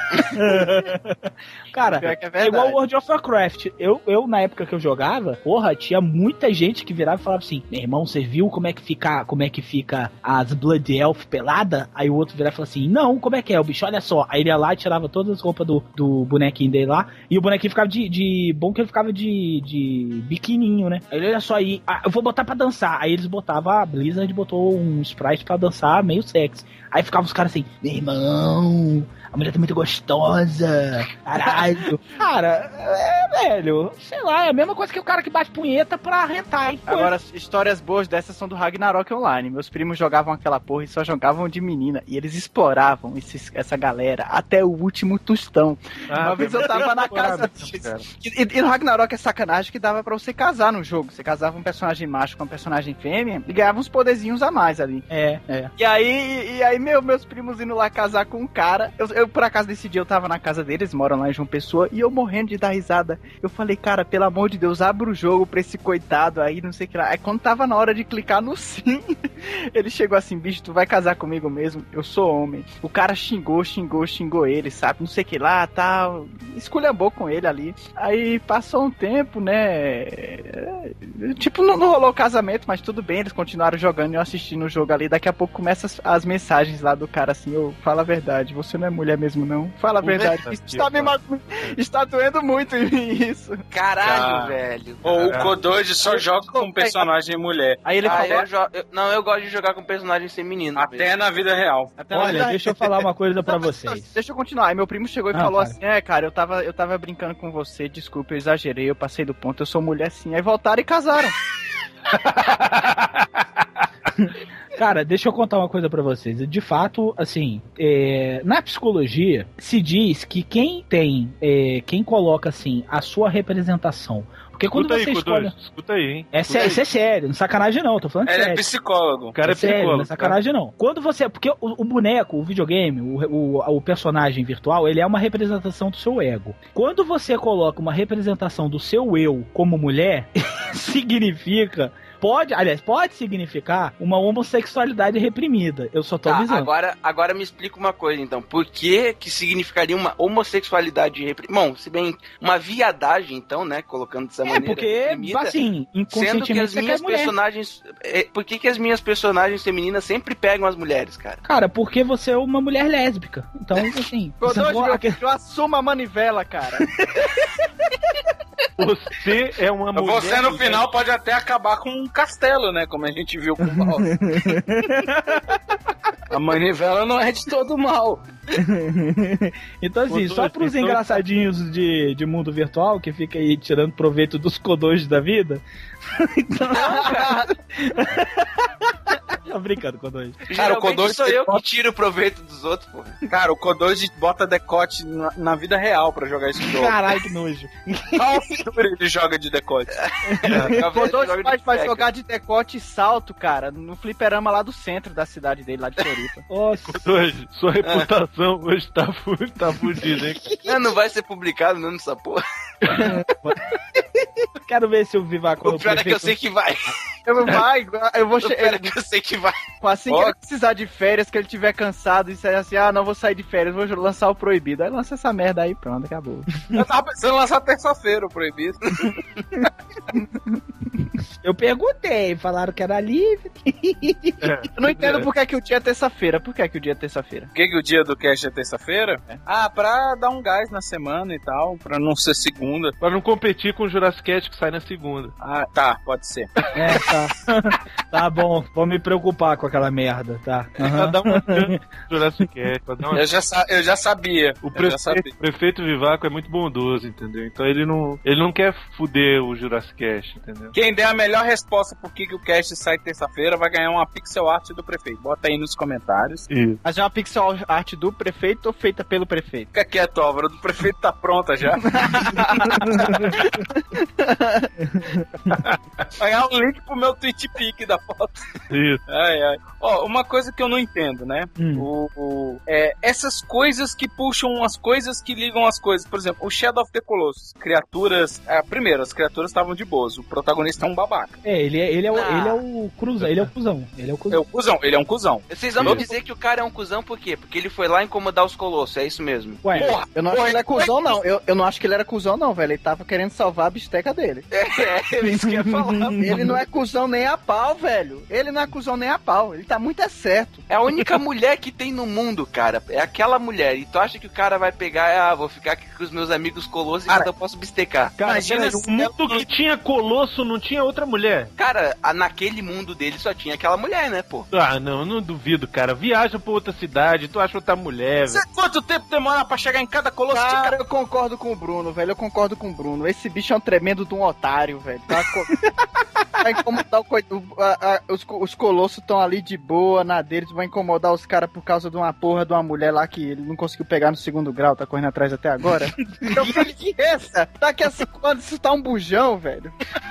Cara, é igual World of Warcraft. Eu, na época que eu jogava, porra, tinha muita gente que virava e falava assim, meu irmão, você viu como é que fica as Blood Elf pelada? Aí o outro virava e falava assim, não, como é que é, o bicho, olha só. Aí ele ia lá e tirava todas as roupas do bonequinho dele lá, e o bonequinho ficava bom que ele ficava de biquininho, né? Aí ele, olha só, aí, eu vou botar pra dançar. Aí eles botavam, a Blizzard botou um sprite pra dançar meio sexy. Aí ficavam os caras assim, meu irmão, a mulher tá muito gostosa, caralho. Cara, velho, sei lá, é a mesma coisa que o cara que bate punheta pra hentai. Agora, histórias boas dessas são do Ragnarok Online. Meus primos jogavam aquela porra e só jogavam de menina. E eles exploravam essa galera até o último tostão. Uma vez eu tava na casa deles. E no Ragnarok é sacanagem que dava pra você casar no jogo. Você casava um personagem macho com um personagem fêmea e ganhava uns poderzinhos a mais ali. É. E aí meus primos indo lá casar com um cara. Eu por acaso nesse dia eu tava na casa deles, moram lá em João Pessoa, e eu morrendo de dar risada. Eu falei, cara, pelo amor de Deus, abre o jogo pra esse coitado aí, não sei o que lá. Aí quando tava na hora de clicar no sim, ele chegou assim, bicho, tu vai casar comigo mesmo? Eu sou homem. O cara xingou ele, sabe? Não sei o que lá, tal. Esculhambou com ele ali. Aí passou um tempo, né? Tipo, não rolou casamento, mas tudo bem, eles continuaram jogando e eu assistindo o jogo ali. Daqui a pouco começa as mensagens lá do cara assim, fala a verdade, você não é mulher mesmo não? Fala a verdade. Está doendo muito em mim isso. Caralho, velho. Ou o Kodoji só joga com personagem mulher. Aí ele falou... eu gosto de jogar com personagem feminino. Até na vida real. Olha, deixa eu falar uma coisa pra vocês. Deixa eu continuar. Aí meu primo chegou e falou assim, cara, eu tava brincando com você, desculpa, eu exagerei, eu passei do ponto, eu sou mulher sim. Aí voltaram e casaram. Cara, deixa eu contar uma coisa pra vocês. De fato, assim, na psicologia se diz que quem coloca assim a sua representação. Porque quando você escolhe... Escuta aí, hein? Isso é sério, não sacanagem não, tô falando sério. Ele é psicólogo. O cara é sério, psicólogo. Não é sacanagem não. Quando você... Porque o boneco, o videogame, o personagem virtual, ele é uma representação do seu ego. Quando você coloca uma representação do seu eu como mulher, significa... Pode significar uma homossexualidade reprimida. Eu só tô avisando. Agora me explica uma coisa, então. Por que significaria uma homossexualidade reprimida? Bom, se bem uma viadagem, então, né? Colocando dessa maneira. Porque, reprimida, assim, inconscientemente sendo que as minhas personagens... Por que as minhas personagens femininas sempre pegam as mulheres, cara? Cara, porque você é uma mulher lésbica. Então, assim... eu assumo a manivela, cara. Você é uma mulher... Você, no final, pode até acabar com um castelo, né? Como a gente viu com o mal. A manivela não é de todo mal. Então, assim, só pros engraçadinhos de mundo virtual, que fica aí tirando proveito dos Kodoji da vida. Então... Tô brincando, Kodoji. Cara, o Kodoji sou eu que tiro o proveito dos outros, pô. Cara, o Kodoji bota decote na vida real pra jogar esse jogo. Caralho, que nojo. Qual ele joga de decote? O Kodoji vai jogar de decote e salto, cara, no fliperama lá do centro da cidade dele, lá de Floripa. Kodoji, sua reputação hoje tá fudida, hein? Não vai ser publicado não nessa porra. Quero ver se o Vivaco... O pior é que eu sei que vai. Eu vou chegar. Eu sei que vai. Assim que ele precisar de férias, que ele tiver cansado e disser assim, não vou sair de férias, vou lançar o Proibido. Aí lança essa merda aí, pronto, acabou. Eu tava pensando em lançar terça-feira o Proibido. Eu perguntei, falaram que era livre. Eu não entendo por que o dia é terça-feira. Por que o dia é terça-feira? Por que o dia do cast é terça-feira? Pra dar um gás na semana e tal, pra não ser segunda. Pra não competir com o Jurassic Cast que sai na segunda. Tá, pode ser. Tá. Tá bom, vou me preocupar com aquela merda, tá? Pra dar uma Jurassic Cast, Eu já sabia. O prefeito Vivaco é muito bondoso, entendeu? Então ele não quer fuder o Jurassic Cast, entendeu? Quem der a melhor resposta por que o cast sai terça-feira vai ganhar uma pixel art do prefeito. Bota aí nos comentários. Isso. Mas é uma pixel art do prefeito ou feita pelo prefeito? Fica quieto, Álvaro. Do prefeito tá pronta já. Vai ganhar um link pro meu TweetPic da foto. Isso. Uma coisa que eu não entendo, né? Essas coisas que puxam as coisas que ligam as coisas. Por exemplo, o Shadow of the Colossus. Criaturas... primeiro, as criaturas estavam de boas. O protagonista é um babaca. Ele é o cruzão. Ele é o cuzão. Ele é um cuzão. Vocês vão me dizer que o cara é um cuzão por quê? Porque ele foi lá incomodar os colossos, é isso mesmo? Porra, eu não acho que ele é cuzão, não. Eu não acho que ele era cuzão, não, velho. Ele tava querendo salvar a bisteca dele. Isso que eu ia falar. Ele não é cuzão nem a pau, velho. Ele não é cuzão nem a pau. Ele tá muito certo. É a única mulher que tem no mundo, cara. É aquela mulher. E tu acha que o cara vai pegar, vou ficar aqui com os meus amigos colossos e eu posso bistecar. Cara, imagina, o mundo que tinha colosso não tinha outra mulher. Cara, naquele mundo dele só tinha aquela mulher, né, pô? Ah, não duvido, cara. Viaja pra outra cidade, tu acha outra mulher, velho. Quanto tempo demora pra chegar em cada colosso? Cara, eu concordo com o Bruno, velho. Eu concordo com o Bruno. Esse bicho é um tremendo de um otário, velho. Vai incomodar os colossos estão ali de boa na deles, vai incomodar os caras por causa de uma porra de uma mulher lá que ele não conseguiu pegar no segundo grau, tá correndo atrás até agora. Então, que essa? Daqui a 5 anos isso tá um bujão, velho.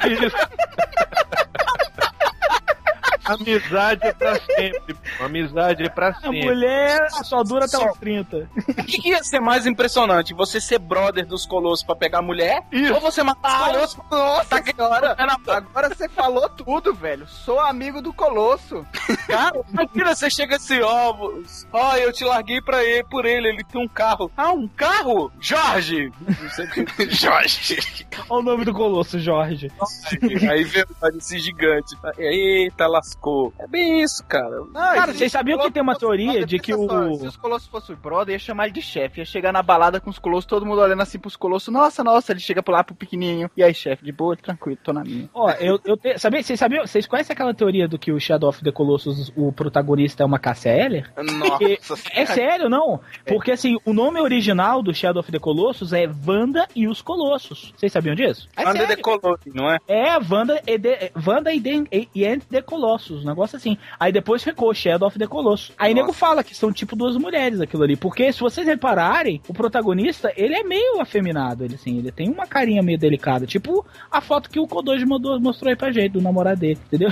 Amizade é pra sempre. Amizade é pra A sempre. mulher só dura até uns 30. O que ia ser mais impressionante? Você ser brother dos colossos pra pegar a mulher? Isso. Ou você matar os colossos? Nossa senhora, agora você falou tudo, velho. Sou amigo do colosso. Cara, imagina, você chega assim, ó, eu te larguei por ele tem um carro. Ah, um carro? Jorge! Jorge. Olha o nome do colosso, Jorge. Aí vem esse gigante. Eita, lascou. É bem isso, cara. Cara, vocês sabiam que tem uma teoria de que Se os colossos fossem brother, ia chamar ele de chefe. Ia chegar na balada com os colossos, todo mundo olhando assim pros colossos. Nossa, ele chega lá pro pequenininho. E aí, chefe, de boa, tranquilo, tô na minha. Ó, vocês conhecem aquela teoria do que o Shadow of the Colossus, o protagonista é uma Cassia Eller? Nossa. É sério, não? Porque assim, o nome original do Shadow of the Colossus é Wanda e os Colossos. Vocês sabiam disso? É Wanda sério. the Colossus, não é? É, Wanda and the Colossus, um negócio assim. Aí depois ficou Shadow of the Colossus. Aí nego fala que são tipo duas mulheres aquilo ali, porque se vocês repararem, o protagonista, ele é meio afeminado, ele tem uma carinha meio delicada, tipo a foto que o Kodoji mostrou aí pra gente, do namorado dele, entendeu?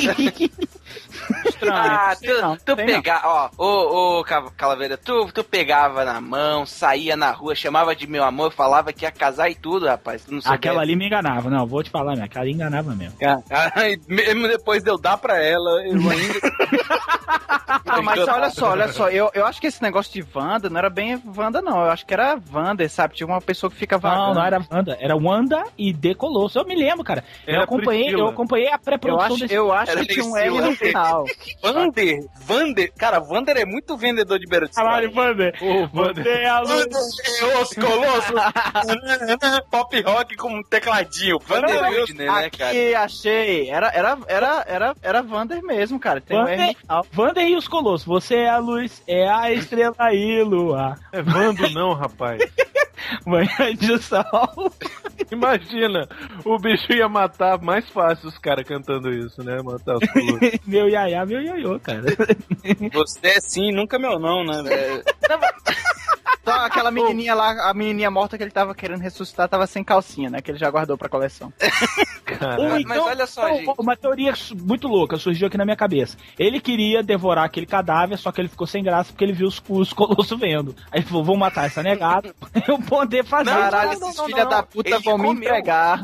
Estranho. Tu pegava, ó, Calaveira, tu pegava na mão, saía na rua, chamava de meu amor, falava que ia casar e tudo, rapaz. Tu não sabia. Aquela ali me enganava, não, vou te falar, aquela ali enganava mesmo. Mesmo depois de eu dar pra ela, eu ainda... Não, mas olha só, eu acho que esse negócio de Wanda não era bem Wanda, não. Eu acho que era Wanda, sabe? Tinha uma pessoa que fica vagando. Não era Wanda, era Wanda e The Colossus. Eu me lembro, cara. Eu acompanhei a pré-produção desse... Eu acho que tinha um L no final. Vander, cara, Vander é muito vendedor de beira de Caralho, Vander. Vander. Os colossos. Pop rock com um tecladinho. Vander Whitney, né, cara? Aqui, achei. Era Vander mesmo, cara. Tem um R no final. Vander e os Colossos. Você é a luz, é a estrela e lua. É Vando não, rapaz. Manhã de sol. Imagina, o bicho ia matar mais fácil os caras cantando isso, né? Matar os colossos. Meu iaiá, meu ioiô, cara. Você é sim, nunca meu não, né? Então, aquela menininha lá, a menininha morta que ele tava querendo ressuscitar, tava sem calcinha, né? Que ele já guardou pra coleção. Mas olha só, gente. Uma teoria muito louca surgiu aqui na minha cabeça. Ele queria devorar aquele cadáver, só que ele ficou sem graça porque ele viu os colossos vendo. Aí ele falou, vou matar essa negada pra eu poder fazer. Caralho, esses filha da puta vão me entregar.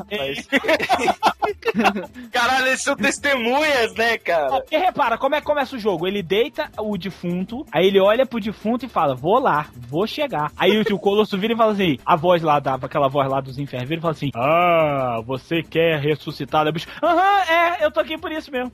Caralho, eles são testemunhas, né, cara? Porque repara, como é que começa o jogo? Ele deita o defunto, aí ele olha pro defunto e fala, vou lá, vou chegar. Aí o Colosso vira e fala assim, a voz lá, aquela voz lá dos infernos, vira e fala assim, você quer ressuscitar? Bicho, eu tô aqui por isso mesmo.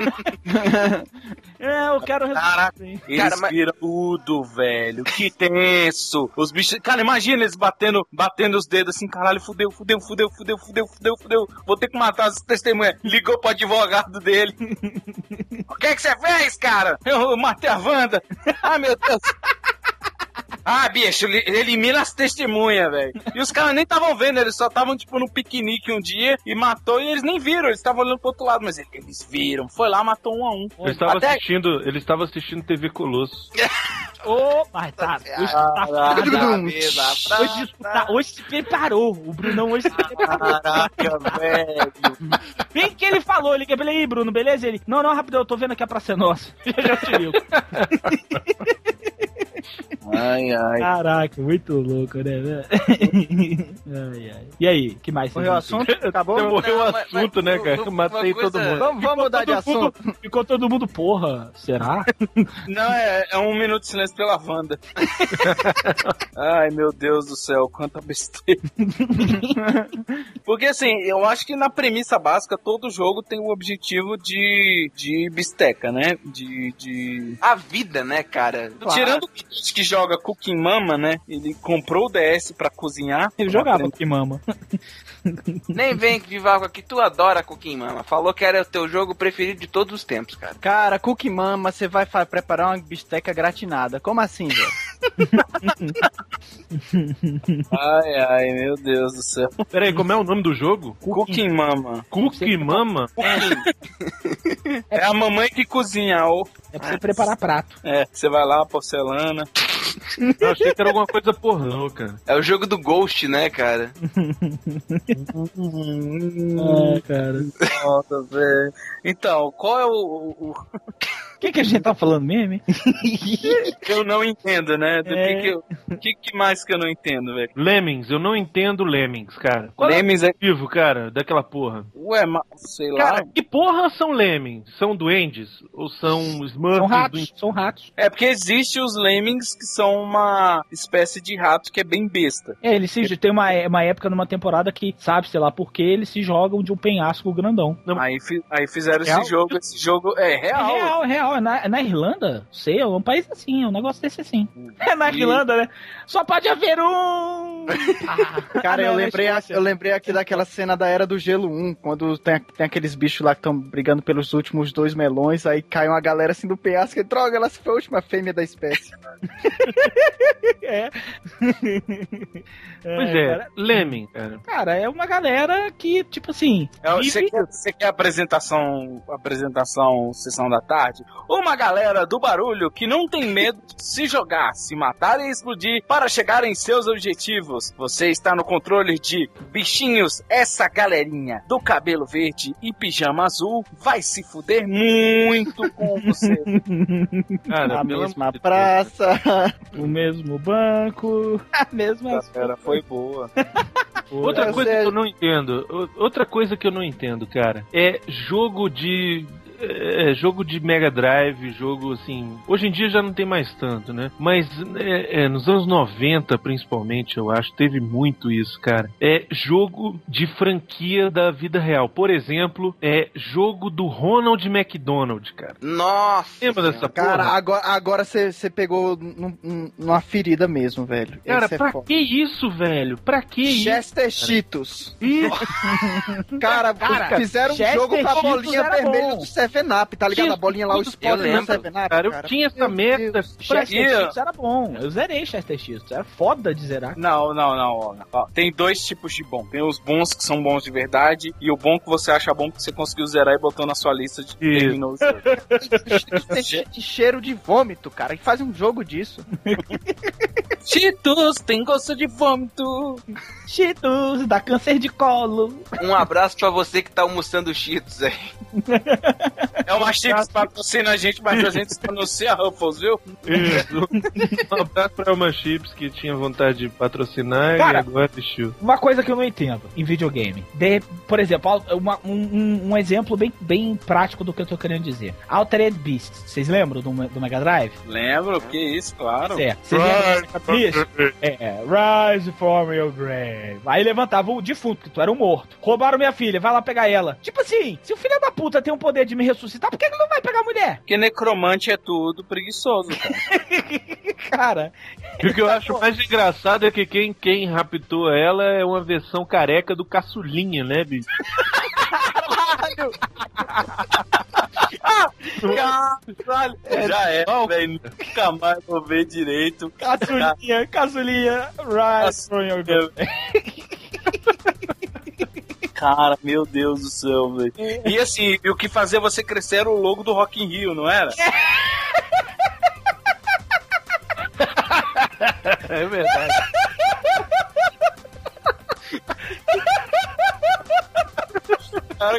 Eu quero ressuscitar. Caraca, eles viram tudo, velho, que tenso. Os bichos, cara, imagina eles batendo os dedos assim, caralho, fudeu. Vou ter que matar as testemunhas. Ligou pro advogado dele. O que você fez, cara? Eu matei a Wanda. Ai, meu Deus. Bicho, elimina as testemunhas, velho. E os caras nem estavam vendo, eles só estavam, tipo, no piquenique um dia e matou e eles nem viram, eles estavam olhando pro outro lado, mas eles viram. Foi lá, matou um a um. Eles estavam assistindo TV Colosso. Mas tá. Hoje se preparou. O Brunão hoje se preparou. Caraca, velho. Bem que ele falou, eu falei, aí, Bruno, beleza? Ele, não, rapidão, eu tô vendo aqui a Praça é Nossa. Já te ligo. Ai. Caraca, muito louco, né? Ai. E aí, que mais? Morreu o assunto? Acabou? Morreu o assunto, né, cara? Eu matei todo mundo. Vamos mudar de assunto. Ficou todo mundo, porra, será? Não, é um minuto de silêncio pela Wanda. Ai, meu Deus do céu, quanta besteira. Porque assim, eu acho que na premissa básica, todo jogo tem o objetivo de bisteca, né? A vida, né, cara? Tirando o que joga Cooking Mama, né? Ele comprou o DS pra cozinhar. Ele jogava Cooking Mama. Nem vem Vivaco aqui, tu adora Cookie Mama. Falou que era o teu jogo preferido de todos os tempos, cara. Cara, Cookie Mama, você vai preparar uma bisteca gratinada. Como assim, velho? Ai, meu Deus do céu. Peraí, como é o nome do jogo? Cookie Mama. Cookie Mama? É a mamãe que cozinha. Ou... É pra você preparar prato. É, você vai lá, porcelana. Eu achei que era alguma coisa pornô, cara. É o jogo do Ghost, né, cara? Cara. Nossa, velho. Então, qual é o... O que a gente tá falando mesmo, hein? Eu não entendo, né? Do que mais que eu não entendo, velho? Lemmings, eu não entendo Lemmings, cara. Qual Lemmings é o motivo, cara, daquela porra? Ué, sei lá. Cara, que porra são Lemmings? São duendes? Ou são Smurfs? São ratos, são ratos. É porque existe os Lemmings que são uma espécie de rato que é bem besta. É, eles tem uma época numa temporada que, sabe, sei lá por que, eles se jogam de um penhasco grandão. Aí fizeram Real? esse jogo é real. É real. É na Irlanda? Sei, é um país assim, é um negócio desse assim. É na Irlanda, né? Só pode haver um... Cara, não, eu lembrei aqui daquela cena da Era do Gelo 1, quando tem aqueles bichos lá que estão brigando pelos últimos 2 melões, aí cai uma galera assim do penhasco e droga, ela foi a última fêmea da espécie. Pois é, cara, Lemming, cara. Cara, é uma galera que, tipo assim... Você quer apresentação sessão da tarde? Uma galera do barulho que não tem medo de se jogar, se matar e explodir para chegar em seus objetivos. Você está no controle de bichinhos. Essa galerinha do cabelo verde e pijama azul vai se fuder muito com você. Cara, a mesma praça, o mesmo banco, a mesma... Cara, foi boa. Outra coisa que eu não entendo, cara, é jogo de Mega Drive, jogo assim... Hoje em dia já não tem mais tanto, né? Mas nos anos 90, principalmente, eu acho, teve muito isso, cara. É jogo de franquia da vida real. Por exemplo, jogo do Ronald McDonald, cara. Nossa! Lembra dessa porra? Cara, agora você pegou numa ferida mesmo, velho. Cara, pra que isso, velho? Pra que isso? Chester Cheetos. Cara, fizeram um jogo pra bolinha vermelha do 7-Up, tá ligado? A bolinha lá, o spot do 7-Up. Cara, eu tinha essa merda. Chester Cheetos era bom. Eu zerei Chester Cheetos. Era foda de zerar. Não. Ó, tem 2 tipos de bom. Tem os bons que são bons de verdade e o bom que você acha bom que você conseguiu zerar e botou na sua lista de terminou o jogo. Tem cheiro de vômito, cara. Que faz um jogo disso. Cheetos tem gosto de vômito. Cheetos dá câncer de colo. Um abraço pra você que tá almoçando Cheetos aí. É uma Chips patrocina a gente, mas a gente só anuncia a Ruffles, viu? Isso. Um abraço pra uma Chips que tinha vontade de patrocinar, cara, e agora deixou. Uma coisa que eu não entendo em videogame. Por exemplo, um exemplo bem prático do que eu tô querendo dizer. Altered Beast. Vocês lembram do Mega Drive? Lembro, que isso, claro. Vocês lembram disso? Rise from your grave. Aí levantava o defunto, que tu era um morto. Roubaram minha filha, vai lá pegar ela. Tipo assim, se o filho da puta tem o poder de me ressuscitar, por que ele não vai pegar a mulher? Porque necromante é tudo preguiçoso, cara. Cara. E o que eu acho mais engraçado é que quem raptou ela é uma versão careca do Caçulinha, né, bicho? Caralho! Já é, velho. Nunca mais vou ver direito. Caçulinha, Rise from your grave. Cara, meu Deus do céu, velho. E assim, o que fazia você crescer era o logo do Rock in Rio, não era? É verdade. Cara,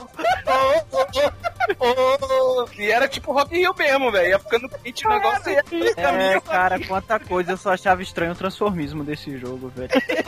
e era tipo Rock in Rio mesmo, velho. Ia ficando quente o negócio e ia caminho. Cara, quanta coisa eu só achava estranho o transformismo desse jogo, velho.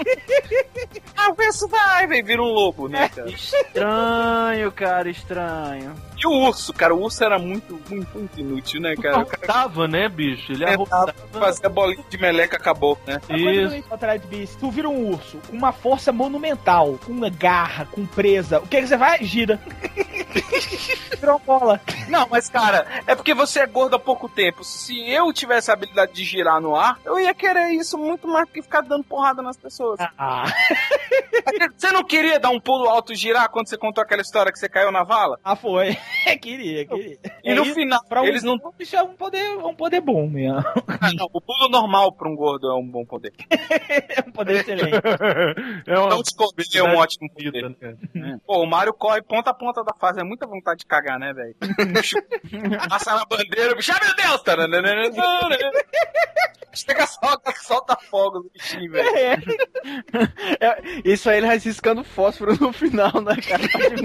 Isso vai, velho, vira um lobo, né, cara? Estranho, cara, estranho. E o urso, cara, o urso era muito inútil, né, cara? Arrotava, né, bicho? Ele arrotava. Fazia bolinha de meleca, acabou, né? Isso. Tu vira um urso com uma força monumental, com uma garra, com presa. O que você vai? Gira. Virou bola. Não, mas, cara, é porque você é gordo há pouco tempo. Se eu tivesse a habilidade de girar no ar, eu ia querer isso muito mais do que ficar dando porrada nas pessoas. Você não queria dar um pulo alto e girar quando você contou aquela história que você caiu na vala? Ah, foi. queria. E no final, eles não... Isso é um poder bom mesmo. Não, o pulo normal pra um gordo é um bom poder. É um poder excelente. Não descobrir é um ótimo poder. Pô, o Mario corre ponta a ponta da fase. É muita vontade de cagar, né, velho? Passa na bandeira, bicho, meu Deus! Chega, solta fogo do bichinho, velho. Isso aí ele vai riscando fósforo no final, né, cara?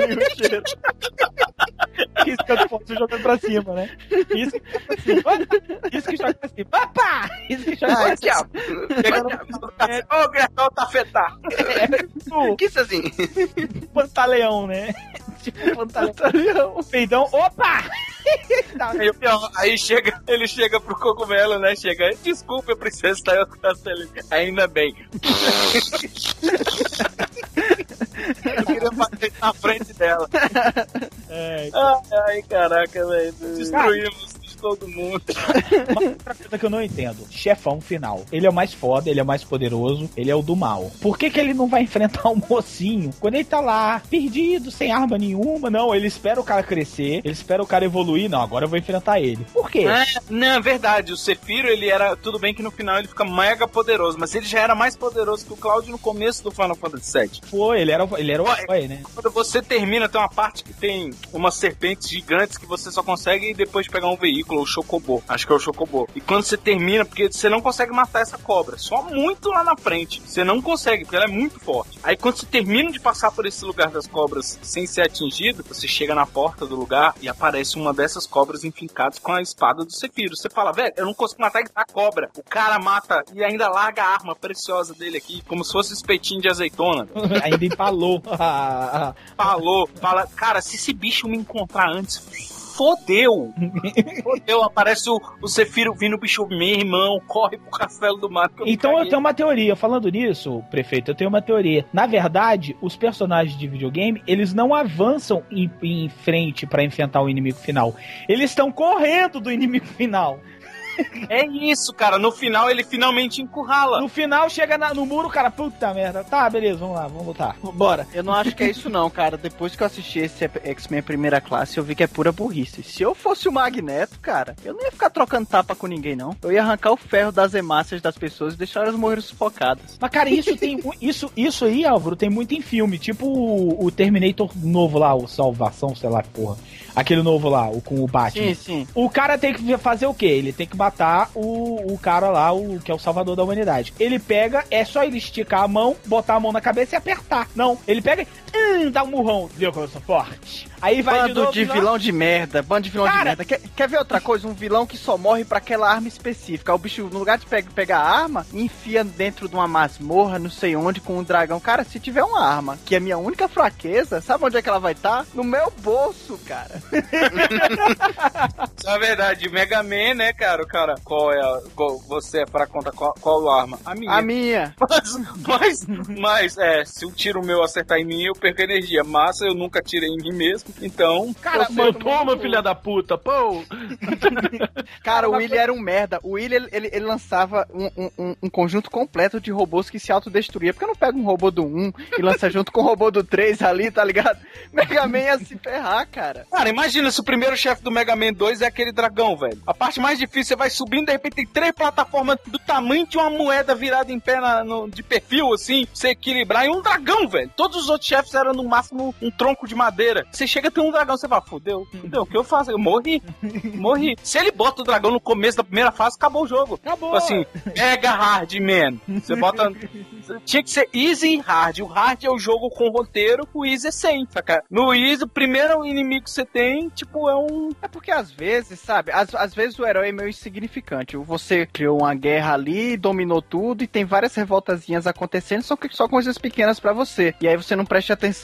Riscando fósforo jogando pra cima, né? Isso que joga pra cima. Opa! Isso que joga pra cima. Ô, Gretão, tá afetado. Que isso assim? Pantaleão, né? Tipo pantaleão. Peidão, opa! Aí ele chega pro cogumelo, né? Desculpa, princesa, tá eu castelo. Ainda bem. Eu queria bater na frente dela. Ai, caraca, velho. Destruímos todo mundo. Uma outra coisa que eu não entendo. Chefão final. Ele é o mais foda, ele é o mais poderoso, ele é o do mal. Por que ele não vai enfrentar um mocinho quando ele tá lá, perdido, sem arma nenhuma? Não, ele espera o cara crescer, ele espera o cara evoluir. Não, agora eu vou enfrentar ele. Por quê? Não, é verdade. O Sephiroth, ele era... Tudo bem que no final ele fica mega poderoso, mas ele já era mais poderoso que o Cloud no começo do Final Fantasy VII. Foi, ele era o herói, né? Quando você termina, tem uma parte que tem umas serpentes gigantes que você só consegue depois de pegar um veículo, ou Chocobo. Acho que é o Chocobo. E quando você termina, porque você não consegue matar essa cobra, só muito lá na frente. Você não consegue, porque ela é muito forte. Aí quando você termina de passar por esse lugar das cobras sem ser atingido, você chega na porta do lugar e aparece uma dessas cobras enfincadas com a espada do Sephiroth. Você fala, velho, eu não consigo matar a cobra. O cara mata e ainda larga a arma preciosa dele aqui, como se fosse espetinho de azeitona. Ainda empalou. Fala, cara, se esse bicho me encontrar antes... Fodeu, aparece o Sephiroth vindo, o bicho, meu irmão, corre pro castelo do mar. Então eu tenho uma teoria, falando nisso, prefeito, eu tenho uma teoria. Na verdade, os personagens de videogame, eles não avançam em frente pra enfrentar o inimigo final. Eles estão correndo do inimigo final. É isso, cara. No final, ele finalmente encurrala. No final, chega no muro, cara, puta merda. Tá, beleza, vamos lá, vamos lutar. Bora. Eu não acho que é isso não, cara. Depois que eu assisti esse X-Men Primeira Classe, eu vi que é pura burrice. Se eu fosse o Magneto, cara, eu não ia ficar trocando tapa com ninguém, não. Eu ia arrancar o ferro das hemácias das pessoas e deixar elas morrer sufocadas. Mas, cara, isso tem isso aí, Álvaro, tem muito em filme. Tipo o Terminator novo lá, o Salvação, sei lá que porra. Aquele novo lá, com o Batman. Sim. O cara tem que fazer o quê? Ele tem que matar o cara lá, que é o salvador da humanidade. Ele pega, é só ele esticar a mão, botar a mão na cabeça e apertar. Não, ele pega e dá um murrão. Viu como eu sou forte? Aí vai bando de vilão de merda. Bando de vilão de merda. Quer ver outra coisa? Um vilão que só morre pra aquela arma específica. O bicho, no lugar de pegar a arma, enfia dentro de uma masmorra, não sei onde, com um dragão. Cara, se tiver uma arma, que é a minha única fraqueza, sabe onde é que ela vai estar? No meu bolso, cara. Isso é verdade. Mega Man, né, cara? O cara, você é pra conta qual arma? A minha. Mas, se um tiro meu acertar em mim, eu perco energia. Massa, eu nunca tirei em mim mesmo. Então, cara, toma, filha da puta, pô! Cara, o Willy era um merda. O Willy, ele lançava um conjunto completo de robôs que se autodestruía. Por que eu não pego um robô do 1 e lança junto com o robô do 3 ali, tá ligado? Mega Man ia se ferrar, cara. Cara, imagina se o primeiro chefe do Mega Man 2 é aquele dragão, velho. A parte mais difícil, você vai subindo, de repente tem 3 plataformas do tamanho de uma moeda virada em pé de perfil, assim, pra você equilibrar, e um dragão, velho. Todos os outros chefes eram no máximo um tronco de madeira. Você chega a ter um dragão, você fala, fudeu, o que eu faço? Eu morri. Se ele bota o dragão no começo da primeira fase, acabou o jogo. Acabou. Assim, mega hard, man. Você bota... Tinha que ser easy e hard. O hard é o jogo com roteiro, o easy é sem, saca? No easy, o primeiro inimigo que você tem, tipo, é um... É porque às vezes, sabe, às vezes o herói é meio insignificante. Você criou uma guerra ali, dominou tudo e tem várias revoltazinhas acontecendo, só que só coisas pequenas pra você. E aí você não presta atenção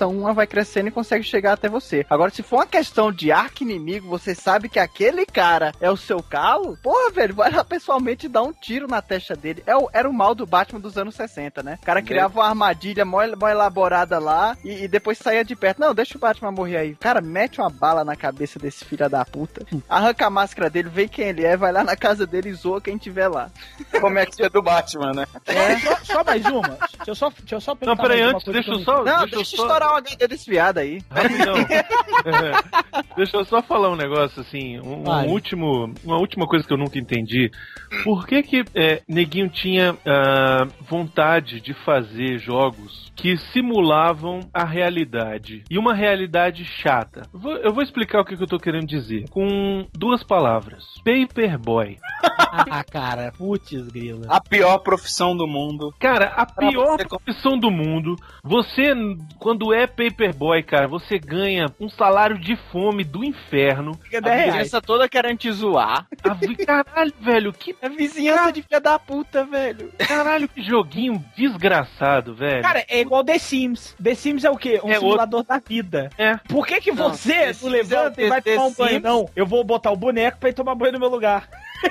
uma vai crescendo e consegue chegar até você. Agora, se for uma questão de arqui-inimigo, você sabe que aquele cara é o seu calo, porra, velho, vai lá pessoalmente dar um tiro na testa dele. Era o mal do Batman dos anos 60, né? O cara criava uma armadilha mó elaborada lá e depois saía de perto. Não, deixa o Batman morrer aí. Cara, mete uma bala na cabeça desse filho da puta, arranca a máscara dele, vê quem ele é, vai lá na casa dele e zoa quem tiver lá. Como é que é do Batman, né? Só mais uma. Deixa eu só perguntar. Não, peraí, mais uma antes, coisa deixa eu que só... Não, deixa eu estourar o HD desse viado aí. Rapidão. Deixa eu só falar um negócio, assim, uma última coisa que eu nunca entendi. Por que Neguinho tinha vontade de fazer jogos que simulavam a realidade? E uma realidade chata. Eu vou explicar o que eu tô querendo dizer. Com 2 palavras. Paperboy. Ah, cara, putz, grila. A pior profissão do mundo. Cara, a pior profissão do mundo. Você, quando é Paperboy, cara, você ganha um salário de fome do inferno. A vizinhança toda querendo te zoar. Caralho, velho, que... A vizinhança de filha da puta, velho. Caralho, que joguinho desgraçado, velho. Cara, é igual The Sims. The Sims é o quê? Um simulador da vida. É. Por que você não levanta e vai tomar um banho? Não, eu vou botar o boneco pra ir tomar banho no meu lugar.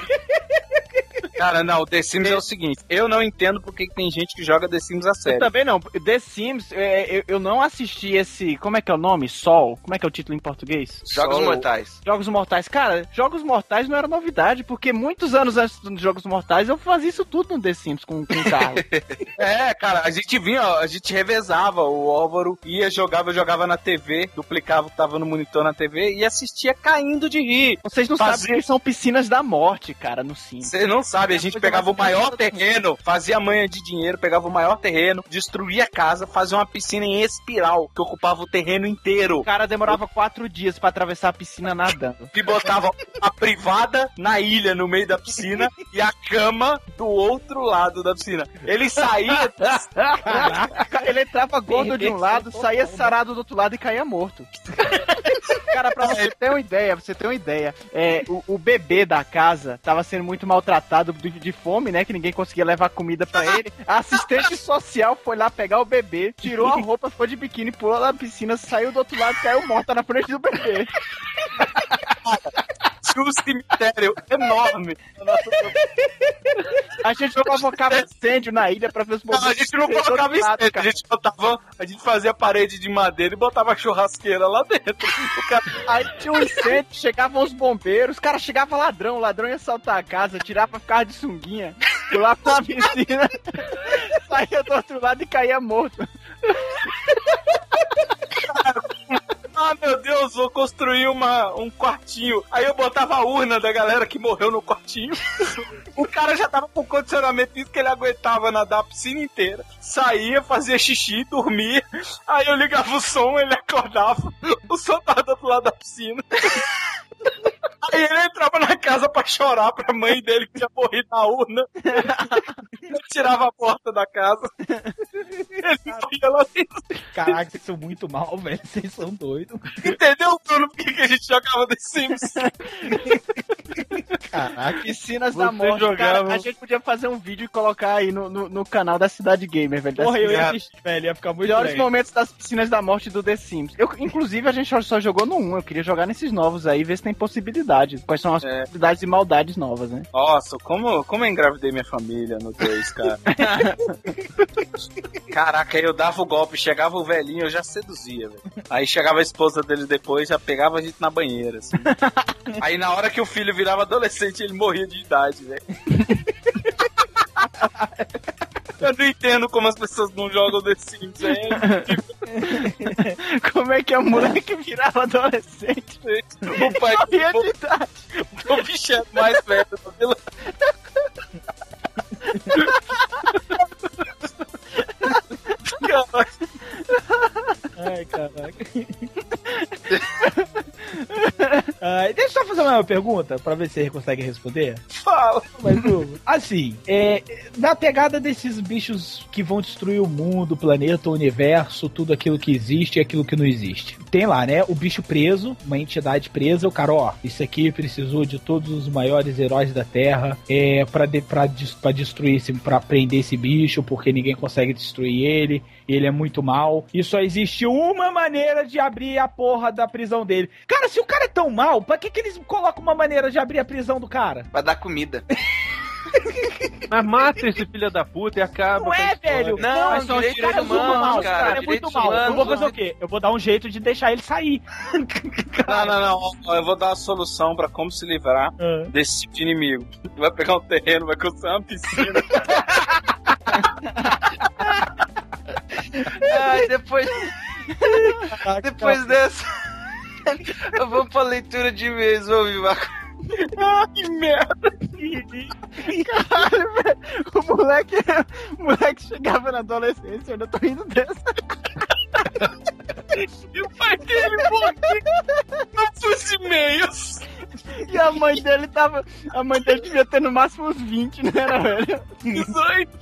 Cara, não, o The Sims é o seguinte, eu não entendo por que tem gente que joga The Sims a sério. Eu também não. The Sims, eu não assisti esse... Como é que é o nome? Sol? Como é que é o título em português? Jogos Mortais. Jogos Mortais. Cara, Jogos Mortais não era novidade, porque muitos anos antes dos Jogos Mortais eu fazia isso tudo no The Sims com o carro. Cara, a gente revezava, o Álvaro ia, eu jogava na TV, duplicava o que tava no monitor na TV e assistia caindo de rir. Vocês não sabem que são piscinas da morte, cara, no Sims. Você não sabe, a gente pegava o maior terreno, fazia manha de dinheiro, pegava o maior terreno, destruía a casa, fazia uma piscina em espiral, que ocupava o terreno inteiro. O cara demorava 4 dias pra atravessar a piscina nadando. E botava a privada na ilha, no meio da piscina, e a cama do outro lado da piscina. Ele saía... Ele entrava gordo de um lado, saía sarado do outro lado e caía morto. Cara, pra você ter uma ideia, o bebê da casa tava sendo muito maltratado de fome, né? Que ninguém conseguia levar comida pra ele. A assistente social foi lá pegar o bebê, tirou a roupa, foi de biquíni, pulou na piscina, saiu do outro lado e caiu morta na frente do bebê. Tinha um cemitério enorme. A gente colocava incêndio na ilha pra ver os bombeiros. Não, a gente não colocava incêndio, a gente fazia parede de madeira e botava churrasqueira lá dentro. Aí tinha um incêndio, chegavam os bombeiros, cara, chegava ladrão ia assaltar a casa, tirava, ficava de sunguinha, pulava na piscina, saía do outro lado e caía morto. Ah, meu Deus, vou construir um quartinho. Aí eu botava a urna da galera que morreu no quartinho. O cara já tava com condicionamento isso que ele aguentava nadar a piscina inteira. Saía, fazia xixi, dormia. Aí eu ligava o som, ele acordava. O som tava do outro lado da piscina. Aí ele entrava na casa pra chorar pra mãe dele que tinha morrido na urna. Ele tirava a porta da casa. Ele morria lá dentro. Caraca, vocês são muito mal, velho. Vocês são doidos. Entendeu, Bruno, por que a gente jogava The Sims? Caraca, piscinas da morte, cara. A gente podia fazer um vídeo e colocar aí no canal da Cidade Gamer, velho. Porra, eu ia assistir, velho. Ia ficar muito melhores legal. momentos das piscinas da morte do The Sims. Inclusive, a gente só jogou no 1. Eu queria jogar nesses novos aí, ver se tem possibilidades. Quais são as possibilidades e maldades novas, né? Nossa, como eu engravidei minha família no 2, cara. Caraca, eu dava o golpe, chegava o velhinho, eu já seduzia, velho. Aí chegava a esposa dele depois, já pegava a gente na banheira, assim. Aí na hora que o filho virava adolescente, ele morria de idade, velho. Eu não entendo como as pessoas não jogam The Sims, velho. Como é que a moleque virava adolescente? O pai morria de idade. O bicho é mais velho do que lá. Ai, caraca. Deixa eu só fazer uma pergunta pra ver se você consegue responder. Fala. Mas, Hugo, assim, na pegada desses bichos que vão destruir o mundo, o planeta, o universo, tudo aquilo que existe e aquilo que não existe. Tem lá, né, o bicho preso, uma entidade presa, o cara, ó, isso aqui precisou de todos os maiores heróis da Terra pra destruir, pra prender esse bicho, porque ninguém consegue destruir ele é muito mal, e só existe uma maneira de abrir a porra da prisão dele. Cara, se o cara é tão mal, pra que eles colocam uma maneira de abrir a prisão do cara? Pra dar comida. Mas mata esse filho da puta e acaba. Não é, velho. Não, mas são direitos caras muito humanos, mal, cara, é muito direitos mal. humanos, Eu vou fazer o quê? Eu vou dar um jeito de deixar ele sair. Não. Eu vou dar uma solução pra como se livrar desse tipo de inimigo. Vai pegar um terreno, vai construir uma piscina. Depois dessa, vamos pra leitura de e-mails, ô Vivaco. Que merda. Caralho, velho. O moleque chegava na adolescência, eu ainda tô rindo dessa. E o pai dele morreu nos e-mails. E a mãe dele devia ter no máximo uns 20, não era, velho? 18.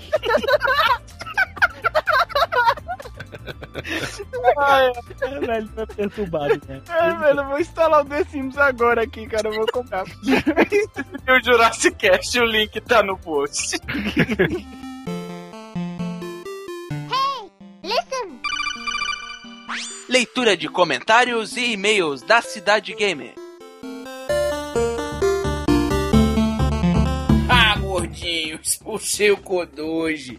Velho, tá perturbado, né? Velho, eu vou instalar o The Sims agora aqui, cara, eu vou comprar. E o Jurassic Cast, o link tá no post. Leitura de comentários e e-mails da Cidade Gamer. Ah, gordinho, expulsei o Kodoji.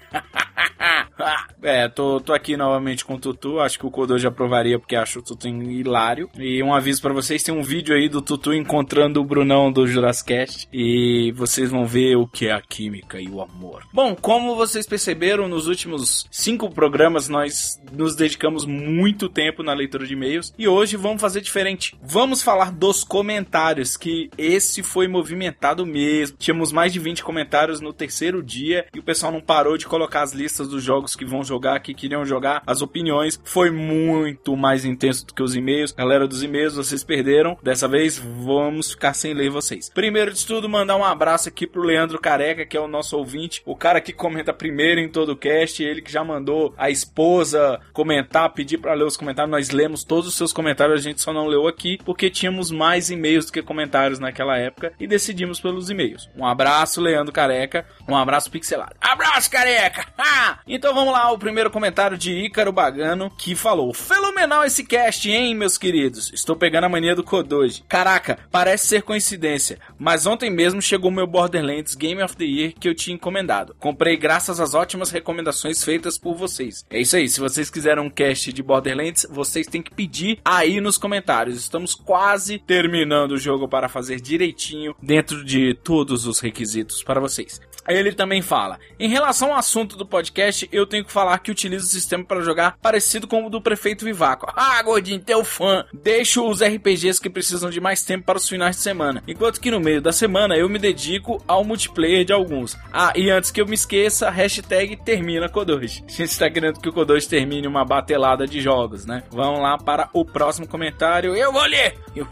Tô aqui novamente com o Tutu. Acho que o Kodoji aprovaria porque acho o Tutu hilário. E um aviso pra vocês: tem um vídeo aí do Tutu encontrando o Brunão do Jurassic Cast. E vocês vão ver o que é a química e o amor. Bom, como vocês perceberam, nos últimos 5 programas nós nos dedicamos muito tempo na leitura de e-mails. E hoje vamos fazer diferente. Vamos falar dos comentários, que esse foi movimentado mesmo. Tínhamos mais de 20 comentários no terceiro dia e o pessoal não parou de colocar as listas dos jogos que vão jogar, que queriam jogar, as opiniões. Foi muito mais intenso do que os e-mails. Galera dos e-mails, vocês perderam. Dessa vez vamos ficar sem ler vocês. Primeiro de tudo, mandar um abraço aqui pro Leandro Careca, que é o nosso ouvinte, o cara que comenta primeiro em todo o cast, ele que já mandou a esposa comentar, pedir pra ler os comentários. Nós lemos todos os seus comentários, a gente só não leu aqui porque tínhamos mais e-mails do que comentários naquela época e decidimos pelos e-mails. Um abraço, Leandro Careca. Um abraço pixelado. Abraço, Careca! Então vamos lá, o primeiro comentário de Ícaro Bagano, que falou: fenomenal esse cast, hein, meus queridos? Estou pegando a mania do Kodoji. Caraca, parece ser coincidência, mas ontem mesmo chegou meu Borderlands Game of the Year que eu tinha encomendado. Comprei graças às ótimas recomendações feitas por vocês. É isso aí, se vocês quiserem um cast de Borderlands, vocês têm que pedir aí nos comentários. Estamos quase terminando o jogo para fazer direitinho dentro de todos os requisitos para vocês. Ele também fala: em relação ao assunto do podcast, eu tenho que falar que utilizo o sistema para jogar parecido com o do Prefeito Vivaco. Ah, gordinho, teu fã. Deixo os RPGs que precisam de mais tempo para os finais de semana, enquanto que no meio da semana eu me dedico ao multiplayer de alguns. Ah, e antes que eu me esqueça, hashtag termina Kodoji. A gente está querendo que o Kodoji termine uma batelada de jogos, né? Vamos lá para o próximo comentário. Eu vou ler.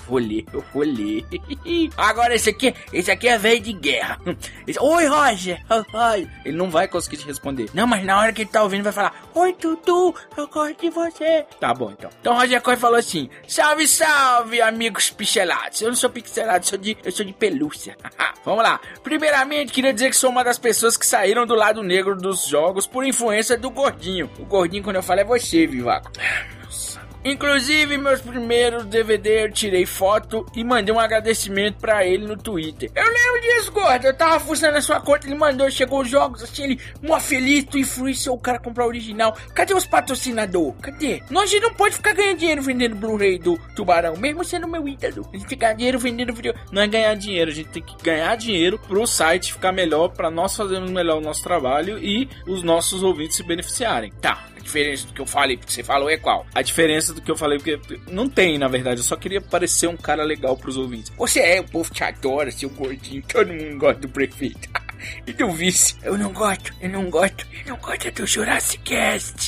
Agora esse aqui é velho de guerra. Oi, Roger. Ele não vai conseguir te responder. Não, mas na hora que ele tá ouvindo vai falar: oi, Tutu, eu gosto de você. Tá bom, então. Então Roger Coy falou assim: salve, salve, amigos pixelados. Eu não sou pixelado, eu sou de pelúcia. Vamos lá. Primeiramente, queria dizer que sou uma das pessoas que saíram do lado negro dos jogos por influência do Gordinho. O Gordinho, quando eu falo, é você, Vivaco. Inclusive, meus primeiros DVD eu tirei foto e mandei um agradecimento pra ele no Twitter. Eu lembro disso, gordo. Eu tava fuçando a sua conta, ele mandou, chegou os jogos, assim, ele, mó feliz, tu influenciou o cara a comprar o original. Cadê os patrocinadores? Cadê? Nós não pode ficar ganhando dinheiro vendendo Blu-ray do Tubarão, mesmo sendo meu ídolo. A gente ficar dinheiro vendendo vídeo. Não é ganhar dinheiro, a gente tem que ganhar dinheiro pro site ficar melhor, pra nós fazermos melhor o nosso trabalho e os nossos ouvintes se beneficiarem. Tá. A diferença do que eu falei, porque você falou, é qual? A diferença do que eu falei, porque não tem, na verdade. Eu só queria parecer um cara legal pros ouvintes. Você é, o povo te adora, seu gordinho. Todo mundo gosta do prefeito. E do vice. Eu não gosto do Jurassic Cast. Eu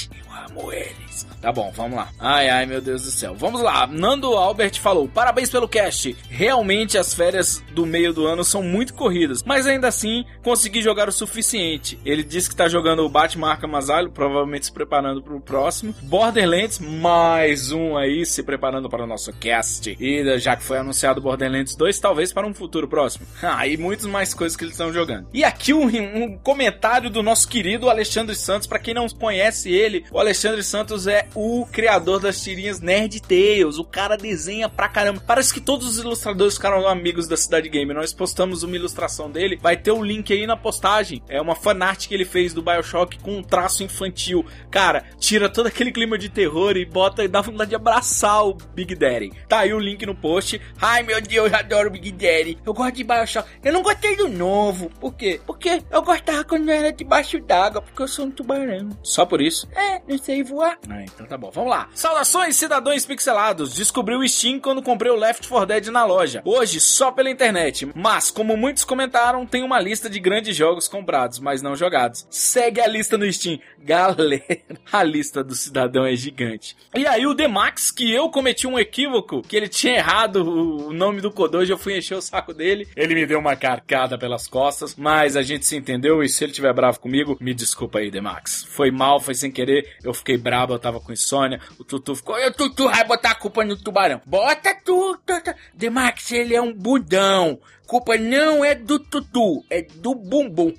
amo eles. Tá bom, vamos lá. Ai, meu Deus do céu. Vamos lá. Nando Albert falou: parabéns pelo cast. Realmente as férias do meio do ano são muito corridas, mas ainda assim consegui jogar o suficiente. Ele disse que tá jogando o Batman Arkham Asylum, provavelmente se preparando pro próximo. Borderlands, mais um aí, se preparando para o nosso cast. E já que foi anunciado Borderlands 2, talvez para um futuro próximo. E muitas mais coisas que eles estão jogando. E aqui um comentário do nosso querido Alexandre Santos. Pra quem não conhece ele, o Alexandre Santos é o criador das tirinhas Nerd Tales. O cara desenha pra caramba. Parece que todos os ilustradores ficaram amigos da Cidade Gamer. Nós postamos uma ilustração dele. Vai ter o link aí na postagem. É uma fanart que ele fez do BioShock com um traço infantil. Cara, tira todo aquele clima de terror e bota e dá vontade de abraçar o Big Daddy. Tá aí o link no post. Ai, meu Deus, eu adoro o Big Daddy. Eu gosto de BioShock. Eu não gostei do novo. Por quê? Porque eu gostava quando era debaixo d'água. Porque eu sou um tubarão. Só por isso? Não sei voar. Então tá bom. Vamos lá. Saudações, cidadãos pixelados. Descobri o Steam quando comprei o Left 4 Dead na loja. Hoje, só pela internet. Mas, como muitos comentaram, tem uma lista de grandes jogos comprados, mas não jogados. Segue a lista no Steam. Galera, a lista do cidadão é gigante. E aí o Demax, que eu cometi um equívoco, que ele tinha errado o nome do Kodoji, eu fui encher o saco dele. Ele me deu uma carcada pelas costas, mas a gente se entendeu e se ele tiver bravo comigo, me desculpa aí, Demax. Foi mal, foi sem querer, eu fiquei brabo, eu tava com insônia, o Tutu ficou, o Tutu vai botar a culpa no tubarão. Bota tu. Demax, ele é um budão. Culpa não é do Tutu, é do Bumbum.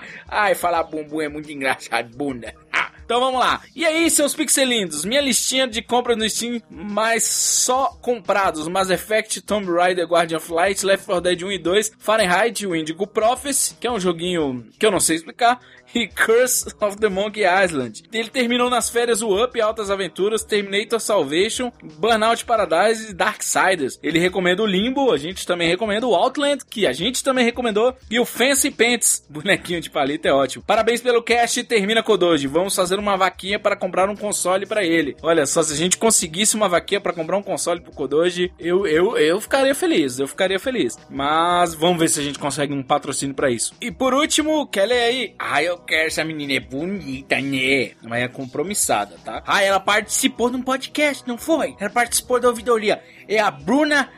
Falar bumbum é muito engraçado, bunda. Então vamos lá. E aí, seus pixelindos? Minha listinha de compras no Steam, mas só comprados: Mass Effect, Tomb Raider, Guardian of Light, Left 4 Dead 1 e 2, Fahrenheit, o Indigo Prophecy, que é um joguinho que eu não sei explicar, e Curse of the Monkey Island. Ele terminou nas férias o Up, Altas Aventuras, Terminator Salvation, Burnout Paradise e Darksiders. Ele recomenda o Limbo, a gente também recomenda o Outland, que a gente também recomendou, e o Fancy Pants, bonequinho de palito, é ótimo. Parabéns pelo cast, termina Kodoji. Vamos fazer uma vaquinha para comprar um console para ele. Olha só, se a gente conseguisse uma vaquinha para comprar um console pro Kodoji, eu ficaria feliz, Mas vamos ver se a gente consegue um patrocínio para isso. E por último, Kelly aí. Eu quero, essa menina é bonita, né? Mas é compromissada, tá? Ela participou de um podcast, não foi? Ela participou da ouvidoria. É a Bruna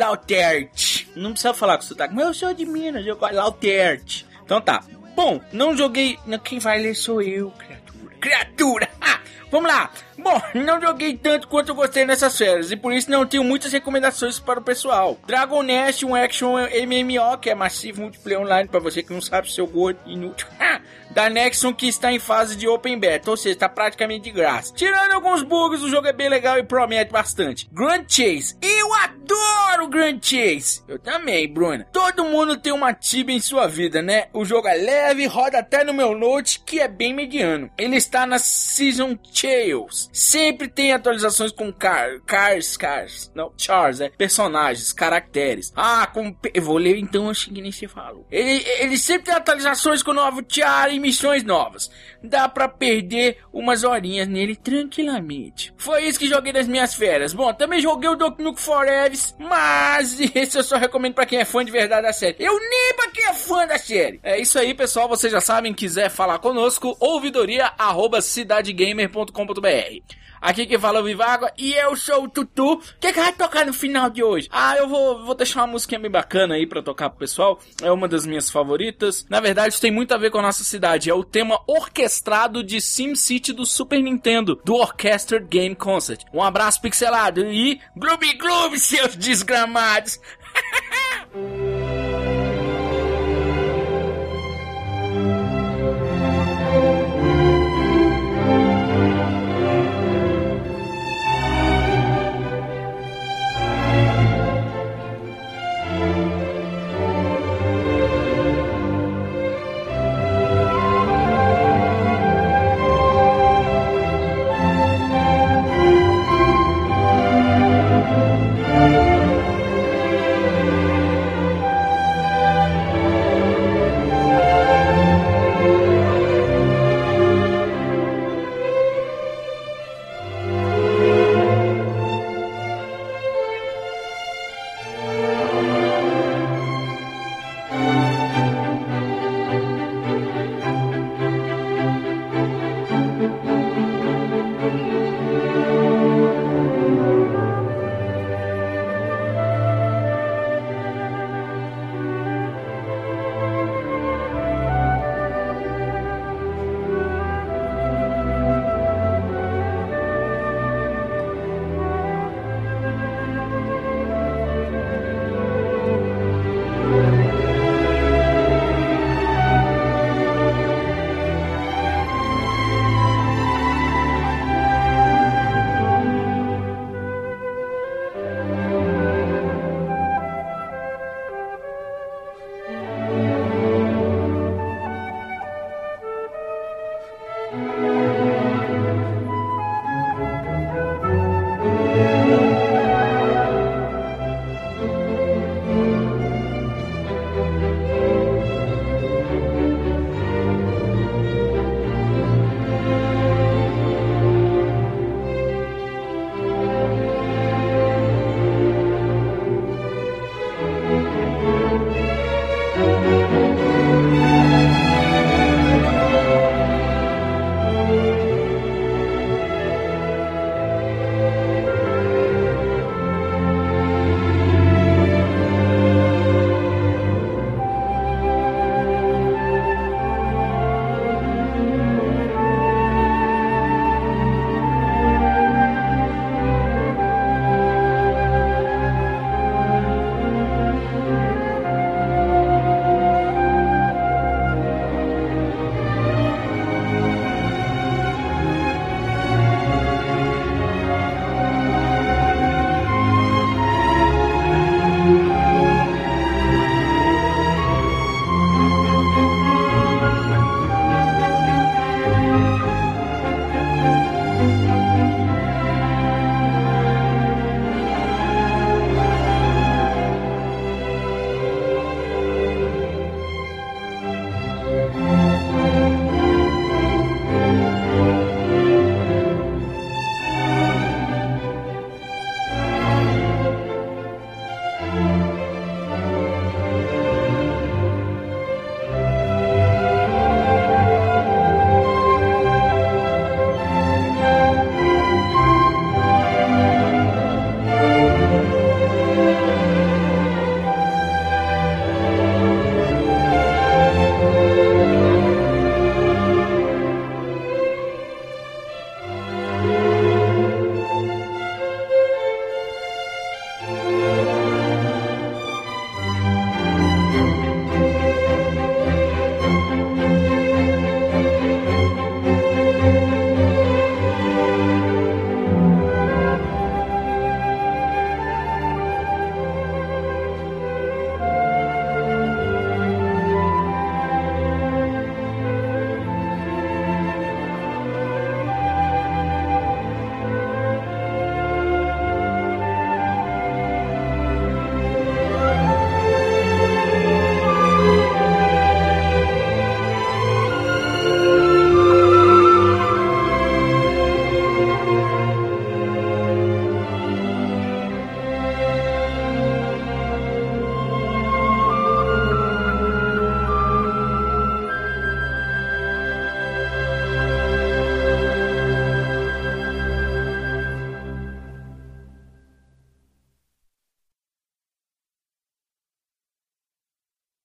Lautert. Não precisa falar com sotaque, mas eu sou de Minas, eu gosto de Lautert. Então tá. Bom, não joguei... Quem vai ler sou eu, criatura. Vamos lá. Bom, não joguei tanto quanto eu gostei nessas férias e por isso não tenho muitas recomendações para o pessoal. Dragon Nest, um action MMO que é massivo multiplayer online para você que não sabe seu gordo inútil. Da Nexon, que está em fase de open beta, ou seja, está praticamente de graça. Tirando alguns bugs, o jogo é bem legal e promete bastante. Grand Chase, eu adoro Grand Chase. Eu também, Bruna. Todo mundo tem uma Tibia em sua vida, né? O jogo é leve, roda até no meu Note, que é bem mediano. Ele está na Season Tales. Sempre tem atualizações com personagens, caracteres. Eu vou ler então, acho que nem se falou. Ele sempre tem atualizações com novo char e missões novas. Dá pra perder umas horinhas nele tranquilamente. Foi isso que joguei nas minhas férias. Bom, também joguei o Duke Nukem Forever, mas esse eu só recomendo pra quem é fã de verdade da série. Eu nem pra quem é fã da série. É isso aí, pessoal. Vocês já sabem, quiser falar conosco, ouvidoria@cidadegamer.com.br. Aqui quem fala é o Vivágua e eu sou o Tutu. O que vai tocar no final de hoje? Eu vou deixar uma musiquinha bem bacana aí pra tocar pro pessoal. É uma das minhas favoritas. Na verdade, tem muito a ver com a nossa cidade. É o tema orquestrado de SimCity do Super Nintendo, do Orchestra Game Concert. Um abraço pixelado e gloob gloob, seus desgramados.